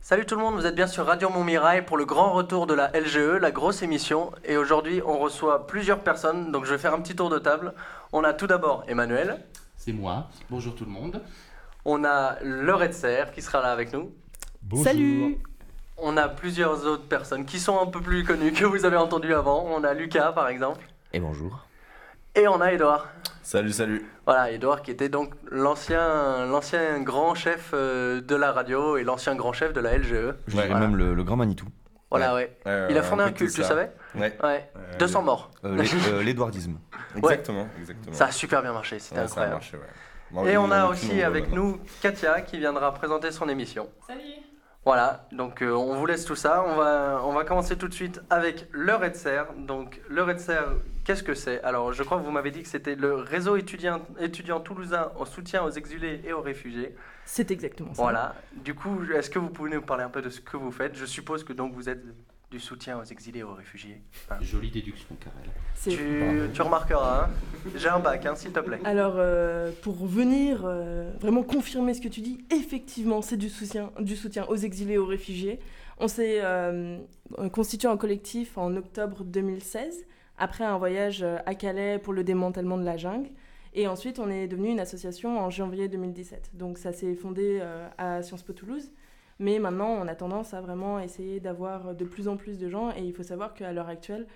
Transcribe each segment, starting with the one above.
Salut tout le monde, vous êtes bien sur Radio Montmirail pour le grand retour de la LGE, la grosse émission. Et aujourd'hui, on reçoit plusieurs personnes, donc je vais faire un petit tour de table. On a tout d'abord Emmanuel. C'est moi. Bonjour tout le monde. On a Loretser qui sera là avec nous. Bonjour. Salut. On a plusieurs autres personnes qui sont un peu plus connues que vous avez entendues avant. On a Lucas par exemple. Et bonjour. Et on a Edouard. Salut. Voilà, Edouard qui était donc l'ancien grand chef de la radio et l'ancien grand chef de la LGE. Je dirais Voilà. même le grand Manitou. Voilà, ouais. Il a fondé un culte, tu savais ? Ouais. Ouais. 200 morts. L'édouardisme. Exactement. Ça a super bien marché, c'était Ouais, incroyable. Ça a marché, ouais. Bon, Et on a plus aussi nombreux avec maintenant. nous Katia qui viendra présenter son émission. Salut. Voilà, donc on vous laisse tout ça. On va commencer tout de suite avec le Redser. Donc le Redser, qu'est-ce que c'est ? Alors je crois que vous m'avez dit que c'était le réseau étudiant toulousain en soutien aux exilés et aux réfugiés. C'est exactement ça. Voilà, du coup, est-ce que vous pouvez nous parler un peu de ce que vous faites ? Je suppose que donc vous êtes du soutien aux exilés et aux réfugiés. Enfin, Jolie déduction, Karel. tu remarqueras, hein. J'ai un bac, hein, s'il te plaît. Alors, pour venir vraiment confirmer ce que tu dis, effectivement, c'est du soutien aux exilés et aux réfugiés. On s'est constitué en collectif en octobre 2016, après un voyage à Calais pour le démantèlement de la jungle. Et ensuite, on est devenu une association en janvier 2017. Donc, ça s'est fondé à Sciences Po Toulouse. Mais maintenant, on a tendance à vraiment essayer d'avoir de plus en plus de gens. Et il faut savoir qu'à l'heure actuelle,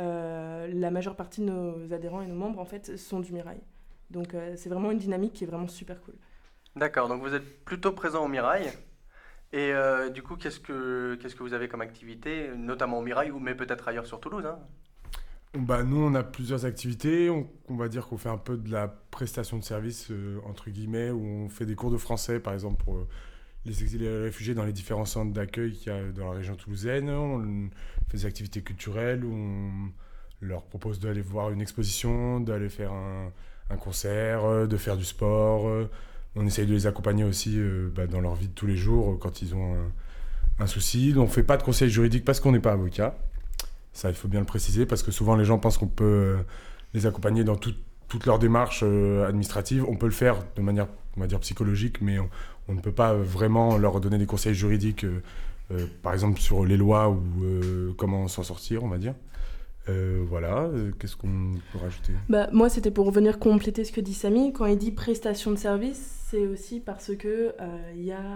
la majeure partie de nos adhérents et nos membres, en fait, sont du Mirail. Donc, c'est vraiment une dynamique qui est vraiment super cool. D'accord, donc vous êtes plutôt présent au Mirail. Et du coup, qu'est-ce que vous avez comme activité, notamment au Mirail, mais peut-être ailleurs sur Toulouse, hein ? Bah, nous, on a plusieurs activités. On va dire qu'on fait un peu de la prestation de service, entre guillemets, où on fait des cours de français, par exemple, pour les exilés et les réfugiés dans les différents centres d'accueil qu'il y a dans la région toulousaine. On fait des activités culturelles où on leur propose d'aller voir une exposition, d'aller faire un concert, de faire du sport. On essaye de les accompagner aussi dans leur vie de tous les jours quand ils ont un souci. Donc, on ne fait pas de conseil juridique parce qu'on n'est pas avocat. Ça, il faut bien le préciser, parce que souvent les gens pensent qu'on peut les accompagner dans toute leur démarche administrative. On peut le faire de manière, on va dire, psychologique, mais on ne peut pas vraiment leur donner des conseils juridiques, par exemple sur les lois ou comment s'en sortir, on va dire. Voilà, qu'est-ce qu'on peut rajouter ? Moi, c'était pour venir compléter ce que dit Samy. Quand il dit prestation de service, c'est aussi parce que y a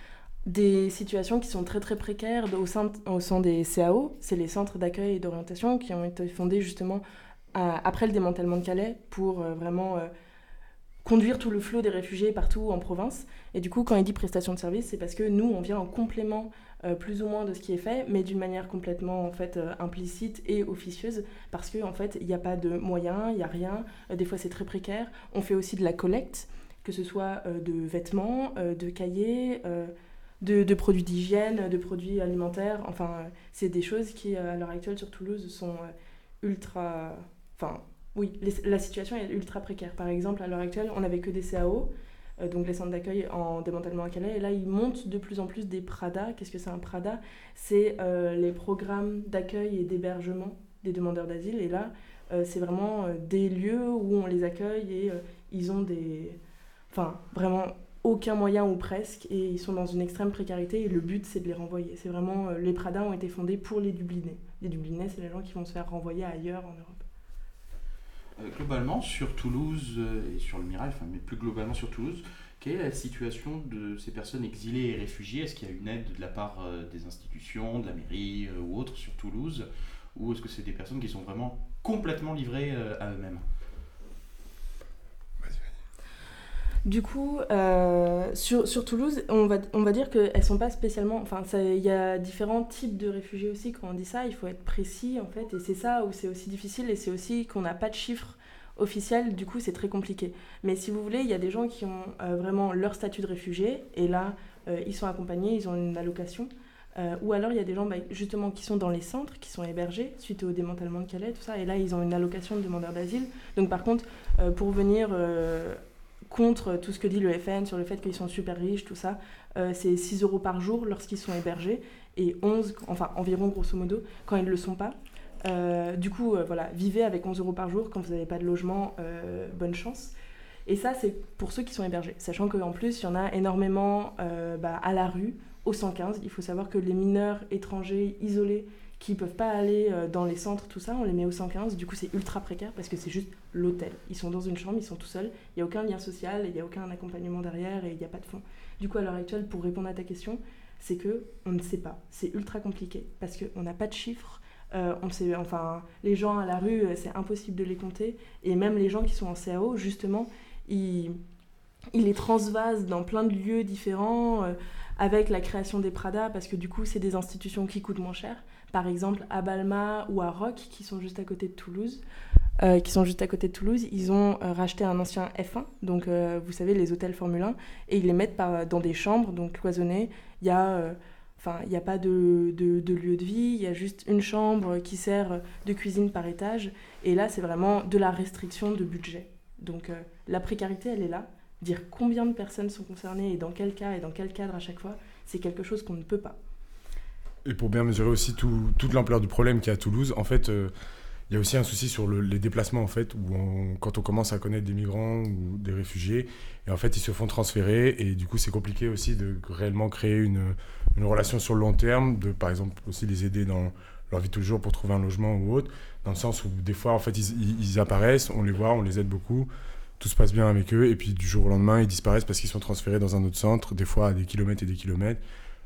des situations qui sont très très précaires au sein des CAO. C'est les centres d'accueil et d'orientation qui ont été fondés justement après le démantèlement de Calais pour vraiment conduire tout le flot des réfugiés partout en province. Et du coup, quand il dit prestation de service, c'est parce que nous, on vient en complément plus ou moins de ce qui est fait, mais d'une manière complètement en fait, implicite et officieuse, parce qu'en fait, il n'y a pas de moyens, il n'y a rien. Des fois, c'est très précaire. On fait aussi de la collecte, que ce soit de vêtements, de cahiers, de produits d'hygiène, de produits alimentaires. Enfin, c'est des choses qui, à l'heure actuelle, sur Toulouse, sont ultra... Enfin, oui, la situation est ultra précaire. Par exemple, à l'heure actuelle, on n'avait que des CAO, donc les centres d'accueil en démantèlement à Calais, et là, ils montent de plus en plus des PRADA. Qu'est-ce que c'est un PRADA ? C'est les programmes d'accueil et d'hébergement des demandeurs d'asile, et là, c'est vraiment des lieux où on les accueille et ils ont des... Enfin, vraiment aucun moyen ou presque, et ils sont dans une extrême précarité, et le but, c'est de les renvoyer. C'est vraiment... les PRADA ont été fondés pour les Dublinés. Les Dublinés, c'est les gens qui vont se faire renvoyer ailleurs en Europe. Globalement, sur Toulouse et sur le Mirail, mais plus globalement sur Toulouse, quelle est la situation de ces personnes exilées et réfugiées ? Est-ce qu'il y a une aide de la part des institutions, de la mairie ou autres sur Toulouse ? Ou est-ce que c'est des personnes qui sont vraiment complètement livrées à eux-mêmes ? Du coup, sur Toulouse, on va dire qu'elles ne sont pas spécialement... Enfin, il y a différents types de réfugiés aussi. Quand on dit ça, il faut être précis, en fait. Et c'est ça où c'est aussi difficile. Et c'est aussi qu'on n'a pas de chiffres officiels. Du coup, c'est très compliqué. Mais si vous voulez, il y a des gens qui ont vraiment leur statut de réfugié. Et là, ils sont accompagnés, ils ont une allocation. Ou alors, il y a des gens justement qui sont dans les centres, qui sont hébergés suite au démantèlement de Calais, tout ça. Et là, ils ont une allocation de demandeurs d'asile. Donc, par contre, pour venir... contre tout ce que dit le FN sur le fait qu'ils sont super riches, tout ça, c'est 6 € par jour lorsqu'ils sont hébergés et 11, enfin environ grosso modo, quand ils ne le sont pas. Du coup, voilà, vivez avec 11 € par jour quand vous n'avez pas de logement, bonne chance. Et ça, c'est pour ceux qui sont hébergés, sachant qu'en plus, il y en a énormément à la rue, au 115. Il faut savoir que les mineurs étrangers isolés qui ne peuvent pas aller dans les centres, tout ça, on les met au 115. Du coup, c'est ultra précaire parce que c'est juste l'hôtel. Ils sont dans une chambre, ils sont tout seuls. Il n'y a aucun lien social, il n'y a aucun accompagnement derrière et il n'y a pas de fonds. Du coup, à l'heure actuelle, pour répondre à ta question, c'est qu'on ne sait pas. C'est ultra compliqué parce qu'on n'a pas de chiffres. Les gens à la rue, c'est impossible de les compter. Et même les gens qui sont en CAO, justement, ils les transvasent dans plein de lieux différents avec la création des Prada parce que du coup, c'est des institutions qui coûtent moins cher. Par exemple, à Balma ou à Roc, qui sont juste à côté de Toulouse. Ils ont racheté un ancien F1, donc vous savez, les hôtels Formule 1, et ils les mettent dans des chambres, donc cloisonnées. Il n'y a pas de lieu de vie, il y a juste une chambre qui sert de cuisine par étage. Et là, c'est vraiment de la restriction de budget. Donc la précarité, elle est là. Dire combien de personnes sont concernées et dans quel cas et dans quel cadre à chaque fois, c'est quelque chose qu'on ne peut pas. Et pour bien mesurer aussi toute l'ampleur du problème qu'il y a à Toulouse, en fait, il y a aussi un souci sur les déplacements, en fait, où quand on commence à connaître des migrants ou des réfugiés, et en fait, ils se font transférer, et du coup, c'est compliqué aussi de réellement créer une relation sur le long terme, de par exemple aussi les aider dans leur vie de tous les jours pour trouver un logement ou autre, dans le sens où des fois, en fait, ils apparaissent, on les voit, on les aide beaucoup, tout se passe bien avec eux, et puis du jour au lendemain, ils disparaissent parce qu'ils sont transférés dans un autre centre, des fois à des kilomètres et des kilomètres.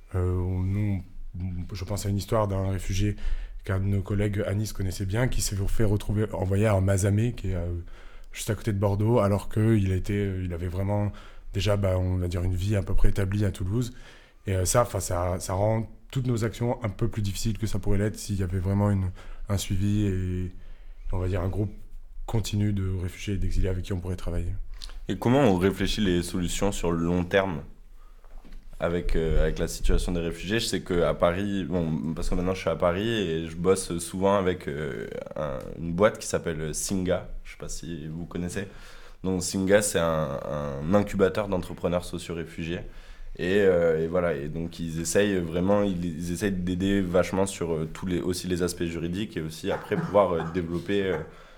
Je pense à une histoire d'un réfugié qu'un de nos collègues à Nice connaissait bien, qui s'est fait envoyer à Mazamet, qui est juste à côté de Bordeaux, alors qu'il avait vraiment déjà, on va dire, une vie à peu près établie à Toulouse. Et ça rend toutes nos actions un peu plus difficiles que ça pourrait l'être s'il y avait vraiment un suivi et, on va dire, un groupe continu de réfugiés et d'exilés avec qui on pourrait travailler. Et comment on réfléchit les solutions sur le long terme avec la situation des réfugiés? Je sais qu'à Paris, parce que maintenant je suis à Paris et je bosse souvent avec une boîte qui s'appelle Singa, je ne sais pas si vous connaissez. Donc Singa, c'est un incubateur d'entrepreneurs socio-réfugiés. Et voilà, et donc ils essayent d'aider vachement sur aussi les aspects juridiques et aussi après pouvoir développer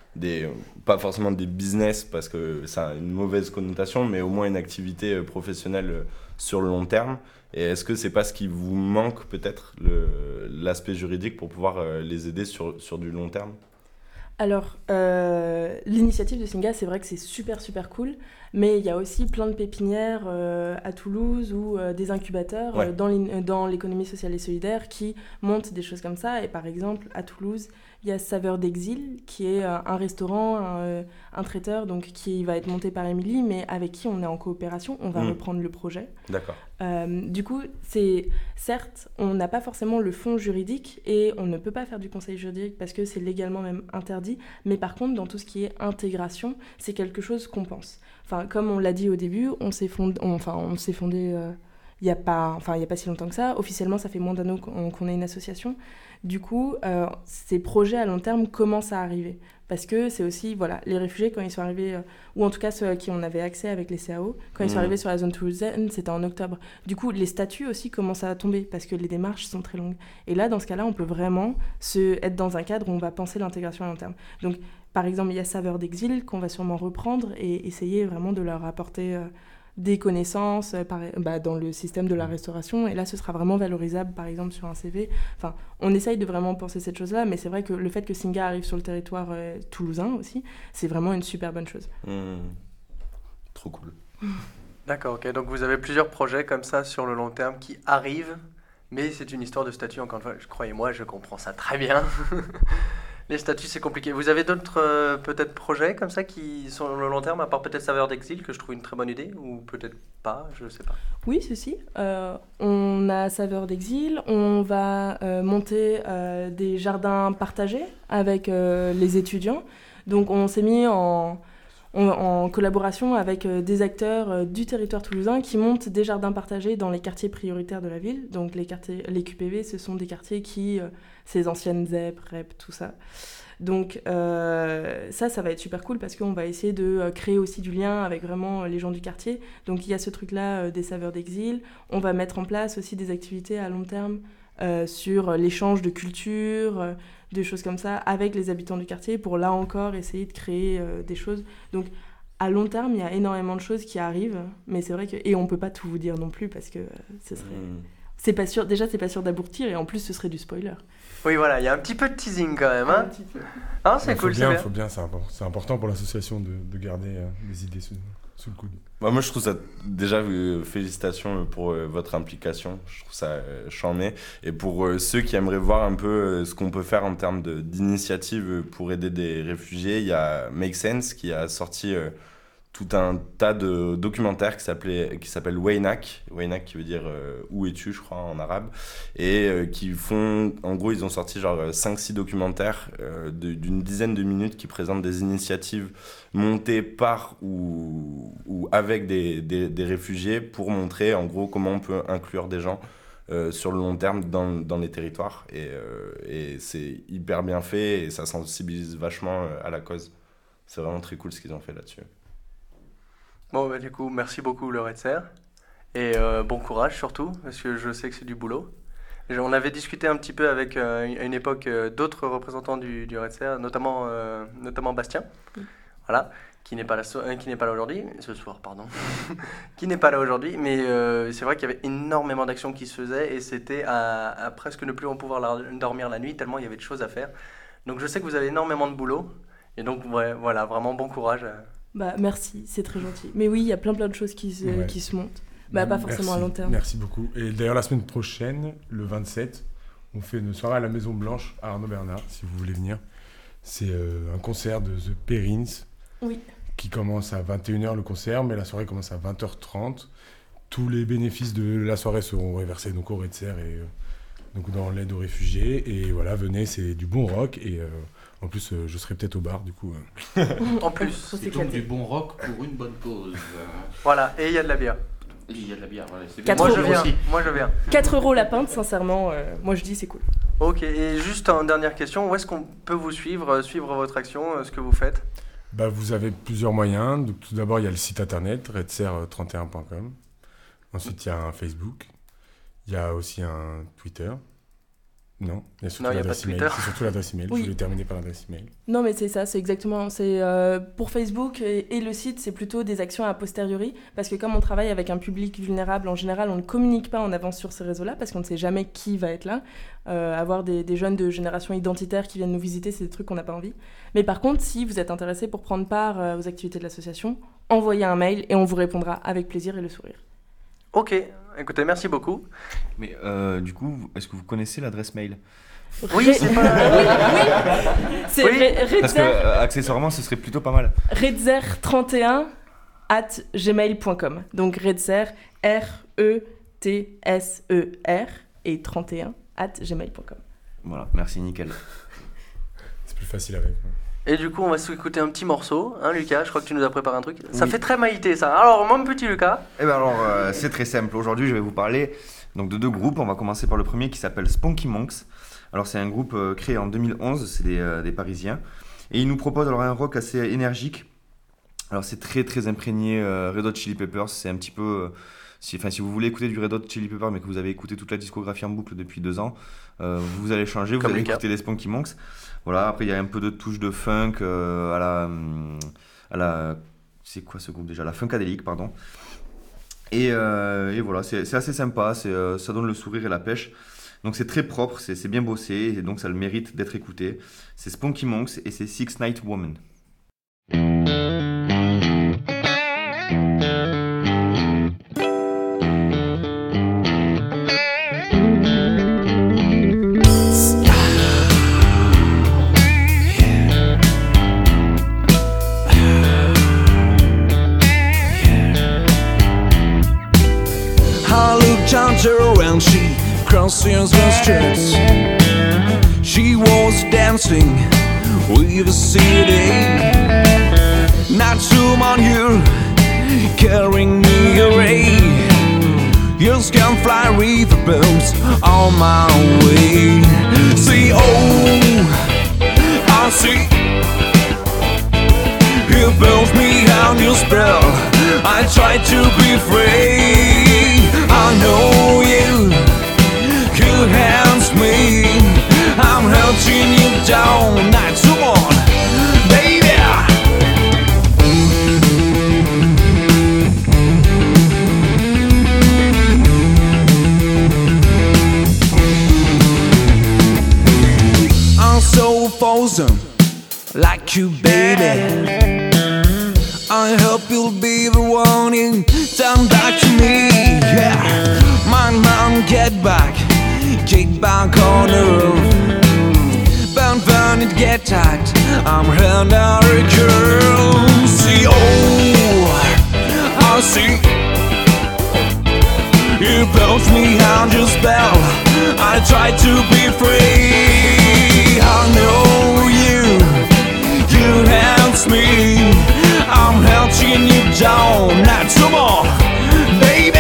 pas forcément des business parce que ça a une mauvaise connotation, mais au moins une activité professionnelle sur le long terme. Et est-ce que c'est pas ce qui vous manque peut-être, l'aspect juridique pour pouvoir les aider sur du long terme? Alors, l'initiative de Singa, c'est vrai que c'est super super cool, mais il y a aussi plein de pépinières à Toulouse ou des incubateurs dans l'économie sociale et solidaire qui montent des choses comme ça. Et par exemple, à Toulouse, il y a Saveur d'Exil, qui est un restaurant, un traiteur, donc qui va être monté par Émilie, mais avec qui on est en coopération, on va reprendre le projet. D'accord. Du coup, certes, on n'a pas forcément le fond juridique et on ne peut pas faire du conseil juridique parce que c'est légalement même interdit, mais par contre, dans tout ce qui est intégration, c'est quelque chose qu'on pense. Enfin, comme on l'a dit au début, on s'est fondé il n'y a pas si longtemps que ça. Officiellement, ça fait moins d'un an qu'on est une association. Du coup, ces projets à long terme commencent à arriver. Parce que c'est aussi, voilà, les réfugiés, quand ils sont arrivés, ou en tout cas ceux à qui on avait accès avec les CAO, quand ils sont arrivés sur la zone toulousaine, c'était en octobre. Du coup, les statuts aussi commencent à tomber parce que les démarches sont très longues. Et là, dans ce cas-là, on peut vraiment être dans un cadre où on va penser l'intégration à long terme. Donc, par exemple, il y a Saveur d'Exil qu'on va sûrement reprendre et essayer vraiment de leur apporter des connaissances dans le système de la restauration. Et là, ce sera vraiment valorisable, par exemple, sur un CV. Enfin, on essaye de vraiment penser cette chose-là, mais c'est vrai que le fait que Singa arrive sur le territoire toulousain aussi, c'est vraiment une super bonne chose. Trop cool. D'accord, ok. Donc vous avez plusieurs projets comme ça sur le long terme qui arrivent, mais c'est une histoire de statut, encore une fois. Croyez-moi, je comprends ça très bien. Les statuts, c'est compliqué. Vous avez d'autres peut-être projets comme ça qui sont sur le long terme, à part peut-être Saveur d'Exil, que je trouve une très bonne idée, ou peut-être pas, je ne sais pas. Oui, ceci. On a Saveur d'Exil. On va monter des jardins partagés avec les étudiants. Donc on s'est mis en collaboration avec des acteurs du territoire toulousain qui montent des jardins partagés dans les quartiers prioritaires de la ville. Donc les QPV, ce sont des quartiers qui... ces anciennes ZEP, REP, tout ça. Donc ça va être super cool parce qu'on va essayer de créer aussi du lien avec vraiment les gens du quartier. Donc il y a ce truc-là des Saveurs d'Exil. On va mettre en place aussi des activités à long terme sur l'échange de culture, des choses comme ça, avec les habitants du quartier pour là encore essayer de créer des choses. Donc à long terme, il y a énormément de choses qui arrivent, mais c'est vrai que... Et on ne peut pas tout vous dire non plus parce que c'est pas sûr d'aboutir et en plus ce serait du spoiler. Oui, voilà, il y a un petit peu de teasing quand même. Un Hein. petit peu. Ah, c'est cool, c'est bien. Faut bien, c'est important pour l'association de garder des idées sous le coude. Bah, moi, je trouve ça déjà félicitations pour votre implication. Je trouve ça charmé. Et pour ceux qui aimeraient voir un peu ce qu'on peut faire en termes d'initiatives pour aider des réfugiés, il y a Make Sense qui a sorti tout un tas de documentaires qui s'appelle Waynak. Waynak qui veut dire où es-tu, je crois, en arabe. Et qui font, en gros, ils ont sorti genre 5-6 documentaires d'une dizaine de minutes qui présentent des initiatives montées par ou avec des réfugiés pour montrer, en gros, comment on peut inclure des gens sur le long terme dans les territoires. Et c'est hyper bien fait et ça sensibilise vachement à la cause. C'est vraiment très cool ce qu'ils ont fait là-dessus. Bon, bah, du coup, merci beaucoup, le Red Serre. Et bon courage surtout, parce que je sais que c'est du boulot. On avait discuté un petit peu avec, à une époque, d'autres représentants du Red Serre, notamment Bastien, voilà, qui n'est pas là aujourd'hui, ce soir, pardon, qui n'est pas là aujourd'hui, mais c'est vrai qu'il y avait énormément d'actions qui se faisaient, et c'était à presque ne plus en pouvoir dormir la nuit, tellement il y avait de choses à faire. Donc je sais que vous avez énormément de boulot, et donc ouais, voilà, vraiment bon courage. Bah merci, c'est très gentil. Mais oui, il y a plein de choses qui se montent. Bah pas forcément à long terme. Merci beaucoup. Et d'ailleurs, la semaine prochaine, le 27, on fait une soirée à la Maison Blanche à Arnaud Bernard, si vous voulez venir. C'est un concert de The Perrins. Oui. Qui commence à 21h le concert, mais la soirée commence à 20h30. Tous les bénéfices de la soirée seront reversés donc au Red Serre et donc dans l'aide aux réfugiés. Et voilà, venez, c'est du bon rock. Et en plus, je serai peut-être au bar, du coup. En plus. C'est donc du bon rock pour une bonne cause. Voilà, et il y a de la bière. Il y a de la bière, voilà. C'est bien. Moi €4 je viens. 4 € la pinte, sincèrement, moi je dis c'est cool. Ok, et juste en dernière question, où est-ce qu'on peut vous suivre votre action, ce que vous faites ? Bah, vous avez plusieurs moyens. Donc, tout d'abord, il y a le site internet, redserre31.com. Ensuite, il y a un Facebook. Il y a aussi un Twitter. Non, il y a surtout l'adresse email. C'est surtout l'adresse email. Oui. Je voulais terminer par l'adresse email. Non mais c'est ça, c'est exactement. C'est pour Facebook et le site, c'est plutôt des actions a posteriori, parce que comme on travaille avec un public vulnérable, en général, on ne communique pas en avance sur ces réseaux-là, parce qu'on ne sait jamais qui va être là. Avoir des jeunes de génération identitaire qui viennent nous visiter, c'est des trucs qu'on n'a pas envie. Mais par contre, si vous êtes intéressé pour prendre part aux activités de l'association, envoyez un mail et on vous répondra avec plaisir et le sourire. Ok, écoutez, merci beaucoup. Mais du coup, est-ce que vous connaissez l'adresse mail ? Oui, c'est pas... Oui. C'est Oui. Parce que accessoirement, ce serait plutôt pas mal. redser31@gmail.com. Donc redser, RETSER et 31@gmail.com. Voilà, merci, nickel. C'est plus facile avec. Et du coup, on va s'écouter un petit morceau, hein, Lucas, je crois que tu nous as préparé un truc. Ça Oui. fait très Maïté, ça. Alors, mon petit Lucas. Eh ben alors, c'est très simple. Aujourd'hui, je vais vous parler donc, de deux groupes. On va commencer par le premier qui s'appelle Spunky Monks. Alors, c'est un groupe créé en 2011, c'est des Parisiens. Et ils nous proposent alors un rock assez énergique. Alors, c'est très très imprégné Red Hot Chili Peppers. C'est un petit peu... si vous voulez écouter du Red Hot Chili Peppers, mais que vous avez écouté toute la discographie en boucle depuis 2 ans, vous allez changer, vous Comme allez Lucas. écouter les Spunky Monks. Voilà, après il y a un peu de touche de funk à la c'est quoi ce groupe déjà ? La Funkadelic, pardon. Et voilà, c'est assez sympa, ça donne le sourire et la pêche. Donc c'est très propre, c'est bien bossé, et donc ça le mérite d'être écouté. C'est Spunky Monks et c'est Six Night Woman. I looked at her and she crosses the streets. She was dancing with the city. Not someone here carrying me away. You can fly with the birds on my way. See, oh, I see. You built me on your spell. I try to be free. I know you hands me. I'm hurting you down. Night someone, baby. awesome like you, baby. I hope you'll be the one in turn back to me. Yeah, man, get back on the roof. Burn it, get tight. I'm under a girl. See, I see. You push me under your spell. I try to be free. I know you help me. I'm helping you down, not some more, baby.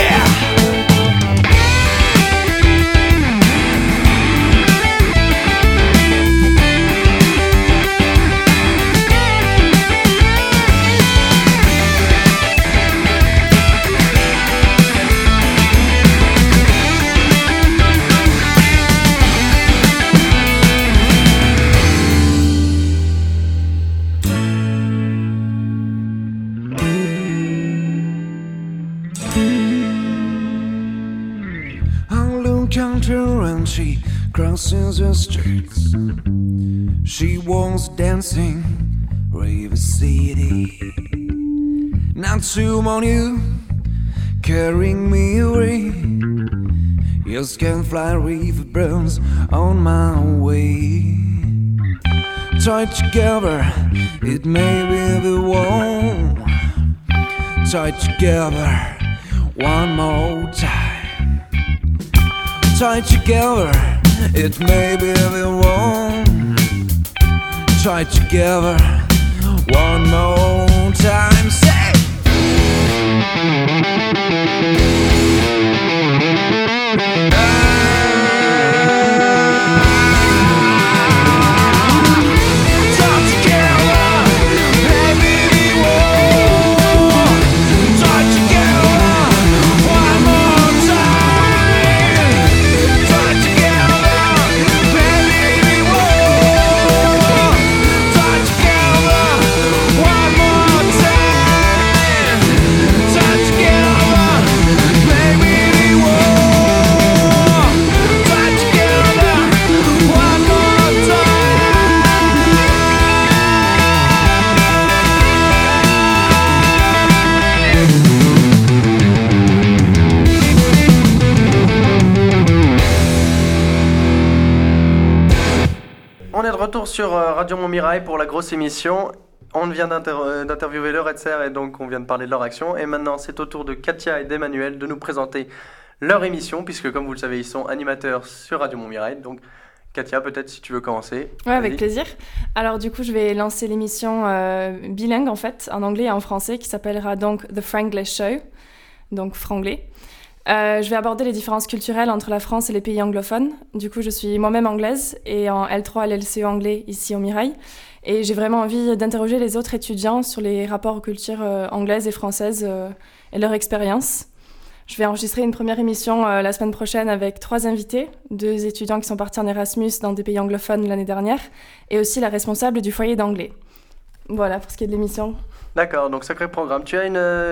And she crosses the streets. She was dancing River City. Not to mourn you, carrying me away. You can fly river burns on my way. Tied together, it may be the one. Tied together, one more time. Tied together, it may be the one. Tied together, one more time. Say! Tied together, maybe the one. Tied together, one more time. Tied together, maybe the one. Tied together, one more time. Tied together, maybe the one. Tied together, one more time. On est de retour sur Radio Montmirail pour la grosse émission. On vient d'interviewer le Red Serre et donc on vient de parler de leur action. Et maintenant, c'est au tour de Katia et d'Emmanuel de nous présenter leur émission, puisque comme vous le savez, ils sont animateurs sur Radio Montmirail. Donc, Katia, peut-être si tu veux commencer. Ouais, avec Vas-y. plaisir. Alors du coup, je vais lancer l'émission bilingue en fait, en anglais et en français, qui s'appellera donc The Franglish Show, donc franglais. Je vais aborder les différences culturelles entre la France et les pays anglophones. Du coup, je suis moi-même anglaise et en L3 à l'LCE anglais ici au Mirail. Et j'ai vraiment envie d'interroger les autres étudiants sur les rapports aux cultures anglaises et françaises et leur expérience. Je vais enregistrer une première émission la semaine prochaine avec 3 invités, 2 étudiants qui sont partis en Erasmus dans des pays anglophones l'année dernière, et aussi la responsable du foyer d'anglais. Voilà pour ce qui est de l'émission. D'accord, donc sacré programme. Tu as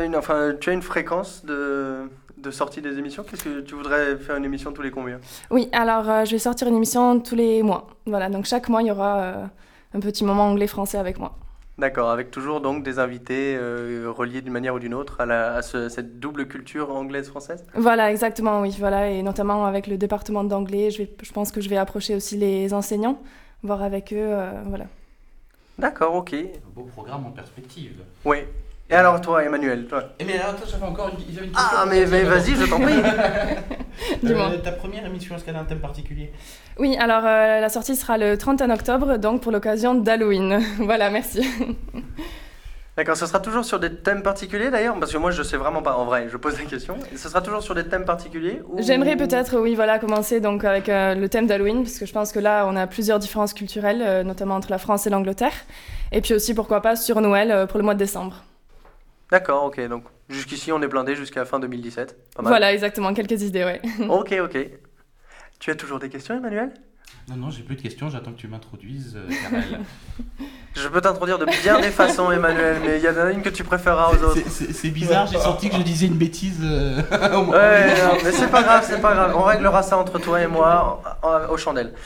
une fréquence de sortie des émissions. Qu'est-ce que tu voudrais faire une émission tous les combien? Oui, alors je vais sortir une émission tous les mois. Voilà, donc chaque mois, il y aura un petit moment anglais-français avec moi. D'accord, avec toujours donc des invités reliés d'une manière ou d'une autre cette double culture anglaise-française? Voilà, exactement, oui. Voilà, et notamment avec le département d'anglais, je pense que je vais approcher aussi les enseignants, voir avec eux, voilà. D'accord, ok. Un beau programme en perspective. Oui. Et alors toi, Emmanuel, toi? Eh mais alors, j'avais encore une question. Ah, mais vas-y, je t'en prie. Dis-moi. Ta première émission, est-ce qu'elle a un thème particulier? Oui, alors la sortie sera le 31 octobre, donc pour l'occasion d'Halloween. Voilà, merci. D'accord, ce sera toujours sur des thèmes particuliers d'ailleurs? Parce que moi je sais vraiment pas, en vrai, je pose la question. Ce sera toujours sur des thèmes particuliers ou... J'aimerais peut-être, oui, voilà, commencer donc avec le thème d'Halloween, parce que je pense que là on a plusieurs différences culturelles, notamment entre la France et l'Angleterre. Et puis aussi, pourquoi pas, sur Noël pour le mois de décembre. D'accord, ok, donc jusqu'ici on est blindé jusqu'à fin 2017. Pas mal. Voilà, exactement, quelques idées, ouais. Ok. Tu as toujours des questions, Emmanuel? Non, j'ai plus de questions, j'attends que tu m'introduises, Karel. Je peux t'introduire de bien des façons, Emmanuel, mais il y en a une que tu préféreras aux autres. C'est bizarre, j'ai senti que je disais une bêtise au moment. Ouais, non, mais c'est pas grave. On réglera ça entre toi et moi aux chandelles.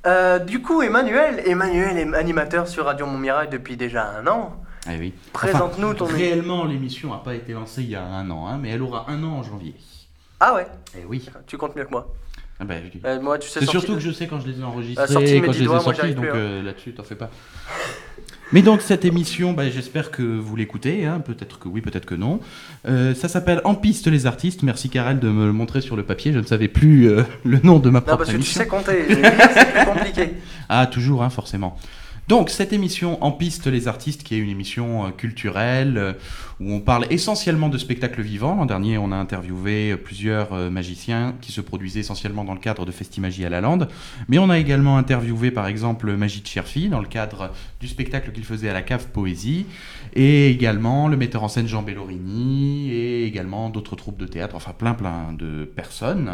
Du coup, Emmanuel est animateur sur Radio Montmirail depuis déjà 1 an. Ah oui. Présente-nous ton... Réellement, l'émission n'a pas été lancée il y a 1 an, hein, mais elle aura 1 an en janvier. Ah ouais. Eh oui. Tu comptes mieux que moi. Ah bah, Moi, tu sais, c'est surtout que je sais quand je les ai enregistrés sortie et quand je les ai Médidois, moi, sortis, j'arrive donc plus, là-dessus, t'en fais pas. Mais donc, cette émission, j'espère que vous l'écoutez, hein, peut-être que oui, peut-être que non. Ça s'appelle En piste les artistes. Merci Karel de me le montrer sur le papier, je ne savais plus le nom de ma propre émission. Non, parce que tu sais compter, c'est plus compliqué. Ah, toujours, hein, forcément. Donc, cette émission En piste les artistes, qui est une émission culturelle où on parle essentiellement de spectacles vivants. L'an dernier, on a interviewé plusieurs magiciens qui se produisaient essentiellement dans le cadre de Festimagie à la Lande. Mais on a également interviewé, par exemple, Magie de Cherfi dans le cadre du spectacle qu'il faisait à la Cave Poésie. Et également le metteur en scène Jean Bellorini et également d'autres troupes de théâtre, enfin plein de personnes.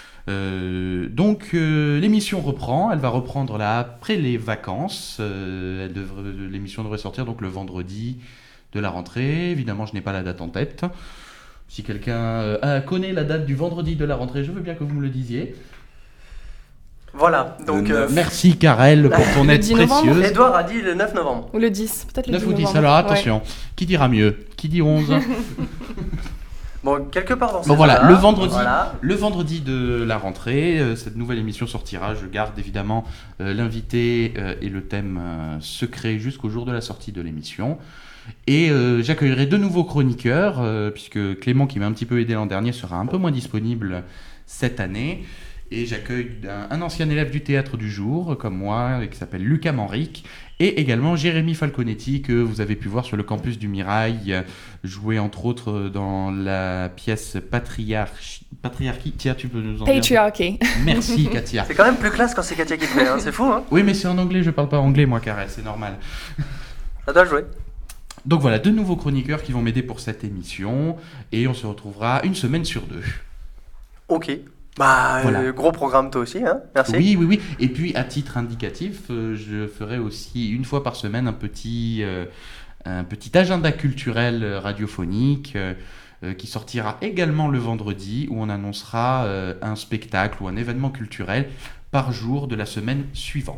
Donc l'émission reprend, elle va reprendre là après les vacances. L'émission devrait sortir donc le vendredi de la rentrée. Évidemment, je n'ai pas la date en tête. Si quelqu'un connaît la date du vendredi de la rentrée, je veux bien que vous me le disiez. Voilà, donc... Merci Karel pour ton aide précieuse. Edouard a dit le 9 novembre. Ou le 10, peut-être le 9 10 ou 10, novembre. alors attention. Ouais. Qui dira mieux? Qui dit 11? Bon, quelque part dans bon, voilà, voilà, le vendredi de la rentrée, cette nouvelle émission sortira. Je garde évidemment l'invité et le thème secret jusqu'au jour de la sortie de l'émission. Et j'accueillerai 2 nouveaux chroniqueurs, puisque Clément, qui m'a un petit peu aidé l'an dernier, sera un peu moins disponible cette année. Et j'accueille un ancien élève du théâtre du jour, comme moi, qui s'appelle Lucas Manric, et également Jérémy Falconetti, que vous avez pu voir sur le campus du Mirail, jouer entre autres dans la pièce Patriarchie. Tiens, tu peux nous en dire. Patriarchy. Merci Katia. C'est quand même plus classe quand c'est Katia qui te fait, hein. C'est fou, hein. Oui, mais c'est en anglais, je parle pas anglais moi, Karel, c'est normal. Ça doit jouer. Donc voilà, 2 nouveaux chroniqueurs qui vont m'aider pour cette émission, et on se retrouvera une semaine sur 2. Ok. Bah, voilà. Gros programme toi aussi, hein. Merci. Oui. Et puis, à titre indicatif, je ferai aussi une fois par semaine un petit agenda culturel radiophonique qui sortira également le vendredi, où on annoncera un spectacle ou un événement culturel par jour de la semaine suivante.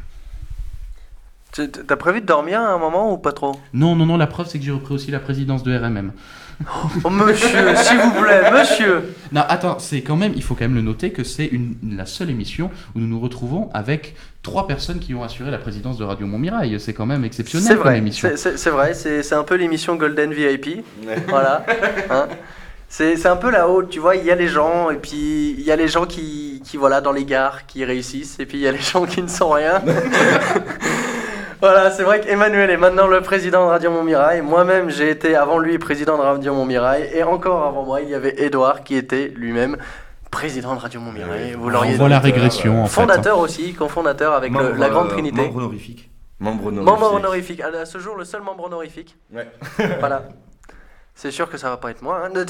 T'as prévu de dormir à un moment ou pas trop? Non, la preuve c'est que j'ai repris aussi la présidence de RMM. Oh monsieur, s'il vous plaît, monsieur. Non, attends, il faut quand même le noter que c'est la seule émission où nous nous retrouvons avec 3 personnes qui ont assuré la présidence de Radio Montmirail. C'est quand même exceptionnel. C'est vrai, comme émission. c'est vrai, c'est un peu l'émission Golden VIP. Voilà. Hein. C'est un peu là-haut, tu vois, il y a les gens, et puis il y a les gens qui voilà, dans les gares, qui réussissent, et puis il y a les gens qui ne sont rien. Voilà, c'est vrai qu'Emmanuel est maintenant le président de Radio Montmirail. Moi-même, j'ai été avant lui président de Radio Montmirail. Et encore avant moi, il y a Edouard qui était lui-même président de Radio Montmirail. Vous l'auriez dit. On voit la régression en fait. Fondateur aussi, cofondateur avec la Grande Trinité. Membre honorifique. Membre honorifique. À ce jour, le seul membre honorifique. Ouais. Voilà. C'est sûr que ça va pas être moi. Hein.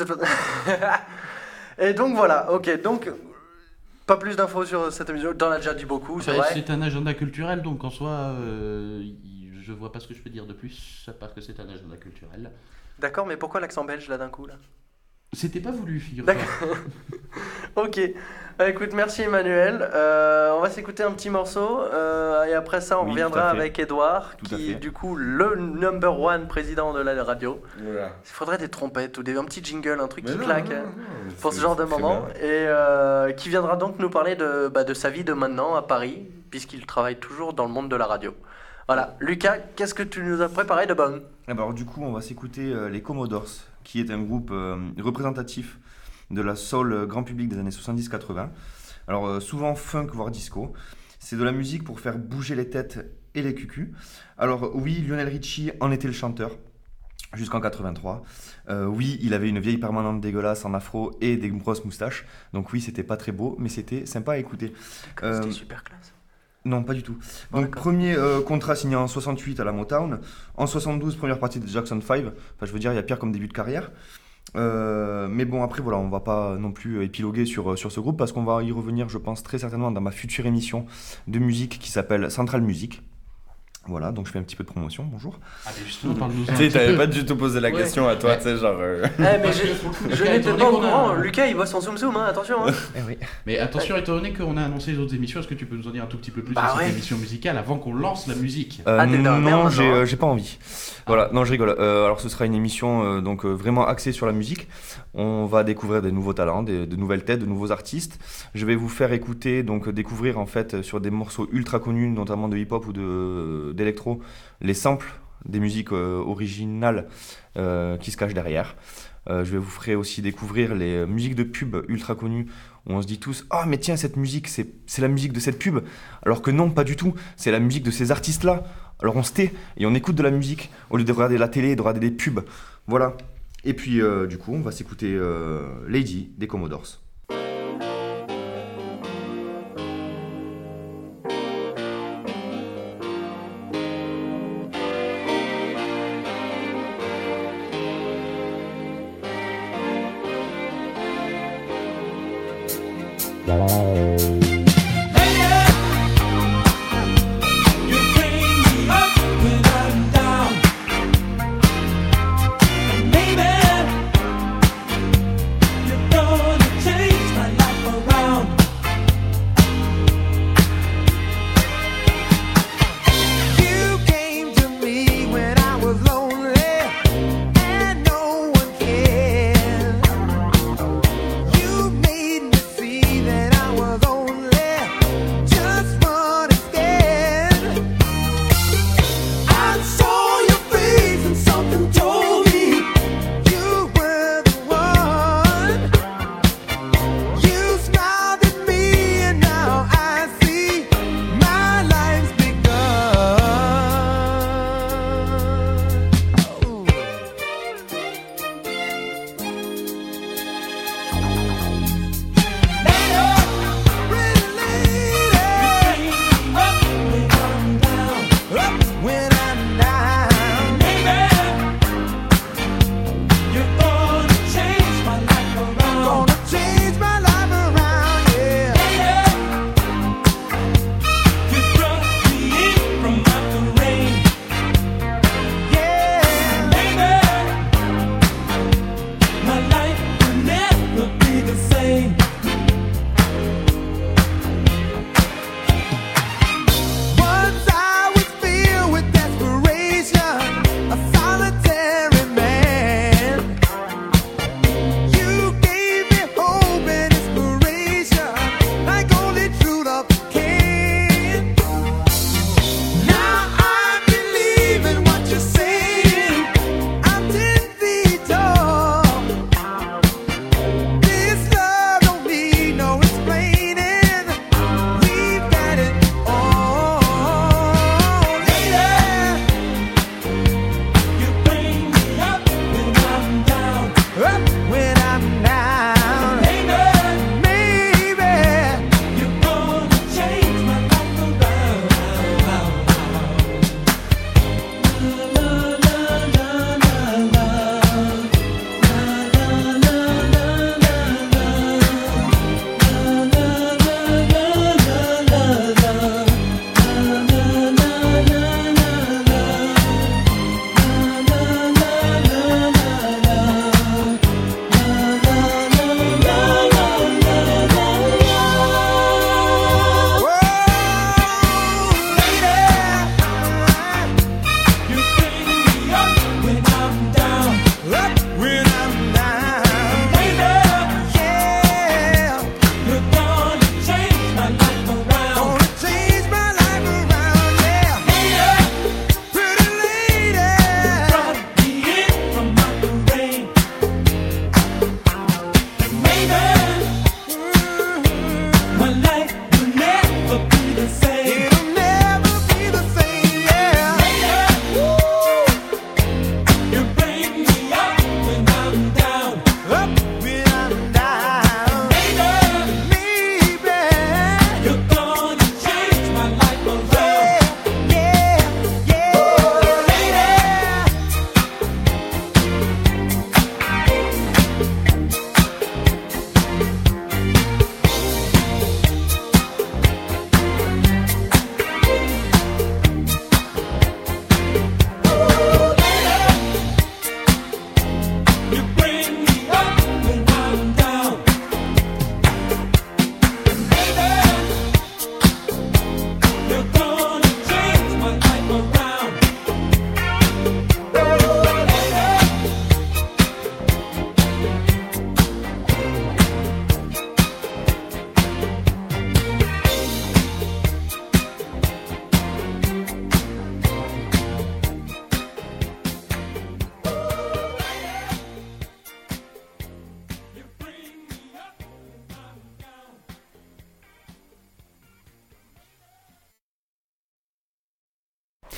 Et donc voilà, ok. Donc, pas plus d'infos sur cette émission. T'en as déjà dit beaucoup, c'est vrai. C'est un agenda culturel, donc en soi, je vois pas ce que je peux dire de plus, à part que c'est un agenda culturel. D'accord, mais pourquoi l'accent belge là d'un coup là? C'était pas voulu, figure-toi. D'accord. Ok. Écoute, merci Emmanuel. On va s'écouter un petit morceau et après ça on reviendra avec Edouard, qui est du coup le number 1 président de la radio. Voilà. Il faudrait des trompettes ou un petit jingle, un truc qui claque pour ce genre de moment. Et qui viendra donc nous parler de sa vie de maintenant à Paris, puisqu'il travaille toujours dans le monde de la radio. Voilà. Lucas, qu'est-ce que tu nous as préparé de bon? Alors du coup, on va s'écouter les Commodores, qui est un groupe représentatif de la soul grand public des années 70-80. Alors souvent funk, voire disco. C'est de la musique pour faire bouger les têtes et les cucus. Alors oui, Lionel Richie en était le chanteur, jusqu'en 83. Oui, il avait une vieille permanente dégueulasse en afro et des grosses moustaches. Donc oui, c'était pas très beau, mais c'était sympa à écouter. C'était super classe. Non, pas du tout. Donc, premier contrat signé en 68 à la Motown. En 72, première partie de Jackson 5. Enfin, je veux dire, il y a pire comme début de carrière. Mais bon, après, voilà, on va pas non plus épiloguer sur ce groupe parce qu'on va y revenir, je pense, très certainement dans ma future émission de musique qui s'appelle Central Music. Voilà, donc je fais un petit peu de promotion, bonjour. Allez, justement, parle-nous Tu sais, t'avais pas du tout posé la question à toi, Ouais. tu sais, genre. Mais je n'étais pas au courant. Lucas, il bosse en Zoom Zoom, hein, attention. Hein. Mais attention, étant donné qu'on a annoncé les autres émissions, est-ce que tu peux nous en dire un tout petit peu plus Bah sur ouais. cette émission musicale avant qu'on lance la musique? T'es dans la merde Non, maintenant, hein. j'ai pas envie. Voilà, non, je rigole. Alors, ce sera une émission donc vraiment axée sur la musique. On va découvrir des nouveaux talents, de nouvelles têtes, de nouveaux artistes. Je vais vous faire écouter, donc découvrir en fait sur des morceaux ultra connus, notamment de hip-hop ou d'électro, les samples des musiques originales qui se cachent derrière. Je vais vous faire aussi découvrir les musiques de pub ultra connues où on se dit tous « Ah mais tiens, cette musique, c'est la musique de cette pub !» Alors que non, pas du tout, c'est la musique de ces artistes-là. Alors on se tait et on écoute de la musique au lieu de regarder la télé et de regarder des pubs. Voilà. Et puis du coup, on va s'écouter Lady des Commodores.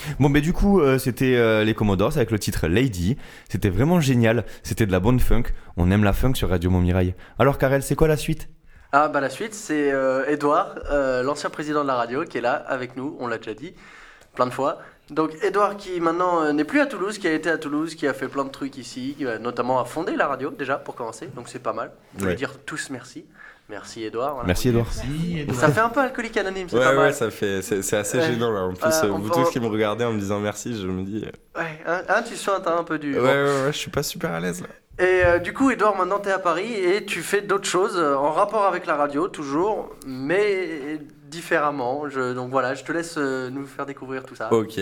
Bon, mais du coup, c'était les Commodores avec le titre Lady. C'était vraiment génial. C'était de la bonne funk. On aime la funk sur Radio Montmirail. Alors, Karel, c'est quoi la suite ? Ah bah la suite c'est Edouard, l'ancien président de la radio qui est là avec nous, on l'a déjà dit plein de fois. Donc Edouard qui maintenant n'est plus à Toulouse, qui a été à Toulouse, qui a fait plein de trucs ici, qui notamment a fondé la radio déjà pour commencer, donc c'est pas mal. Je voulais dire tous merci. Merci Edouard. Voilà. Merci Edouard. Ça fait un peu alcoolique anonyme, c'est Ouais, pas mal. c'est assez gênant là. En plus, vous tous qui me regardez en me disant merci, je me dis. Ouais, tu sens un peu du. Ouais, je suis pas super à l'aise là. Et du coup, Edouard, maintenant t'es à Paris et tu fais d'autres choses en rapport avec la radio, toujours, mais différemment. Donc voilà, je te laisse nous faire découvrir tout ça. Ok.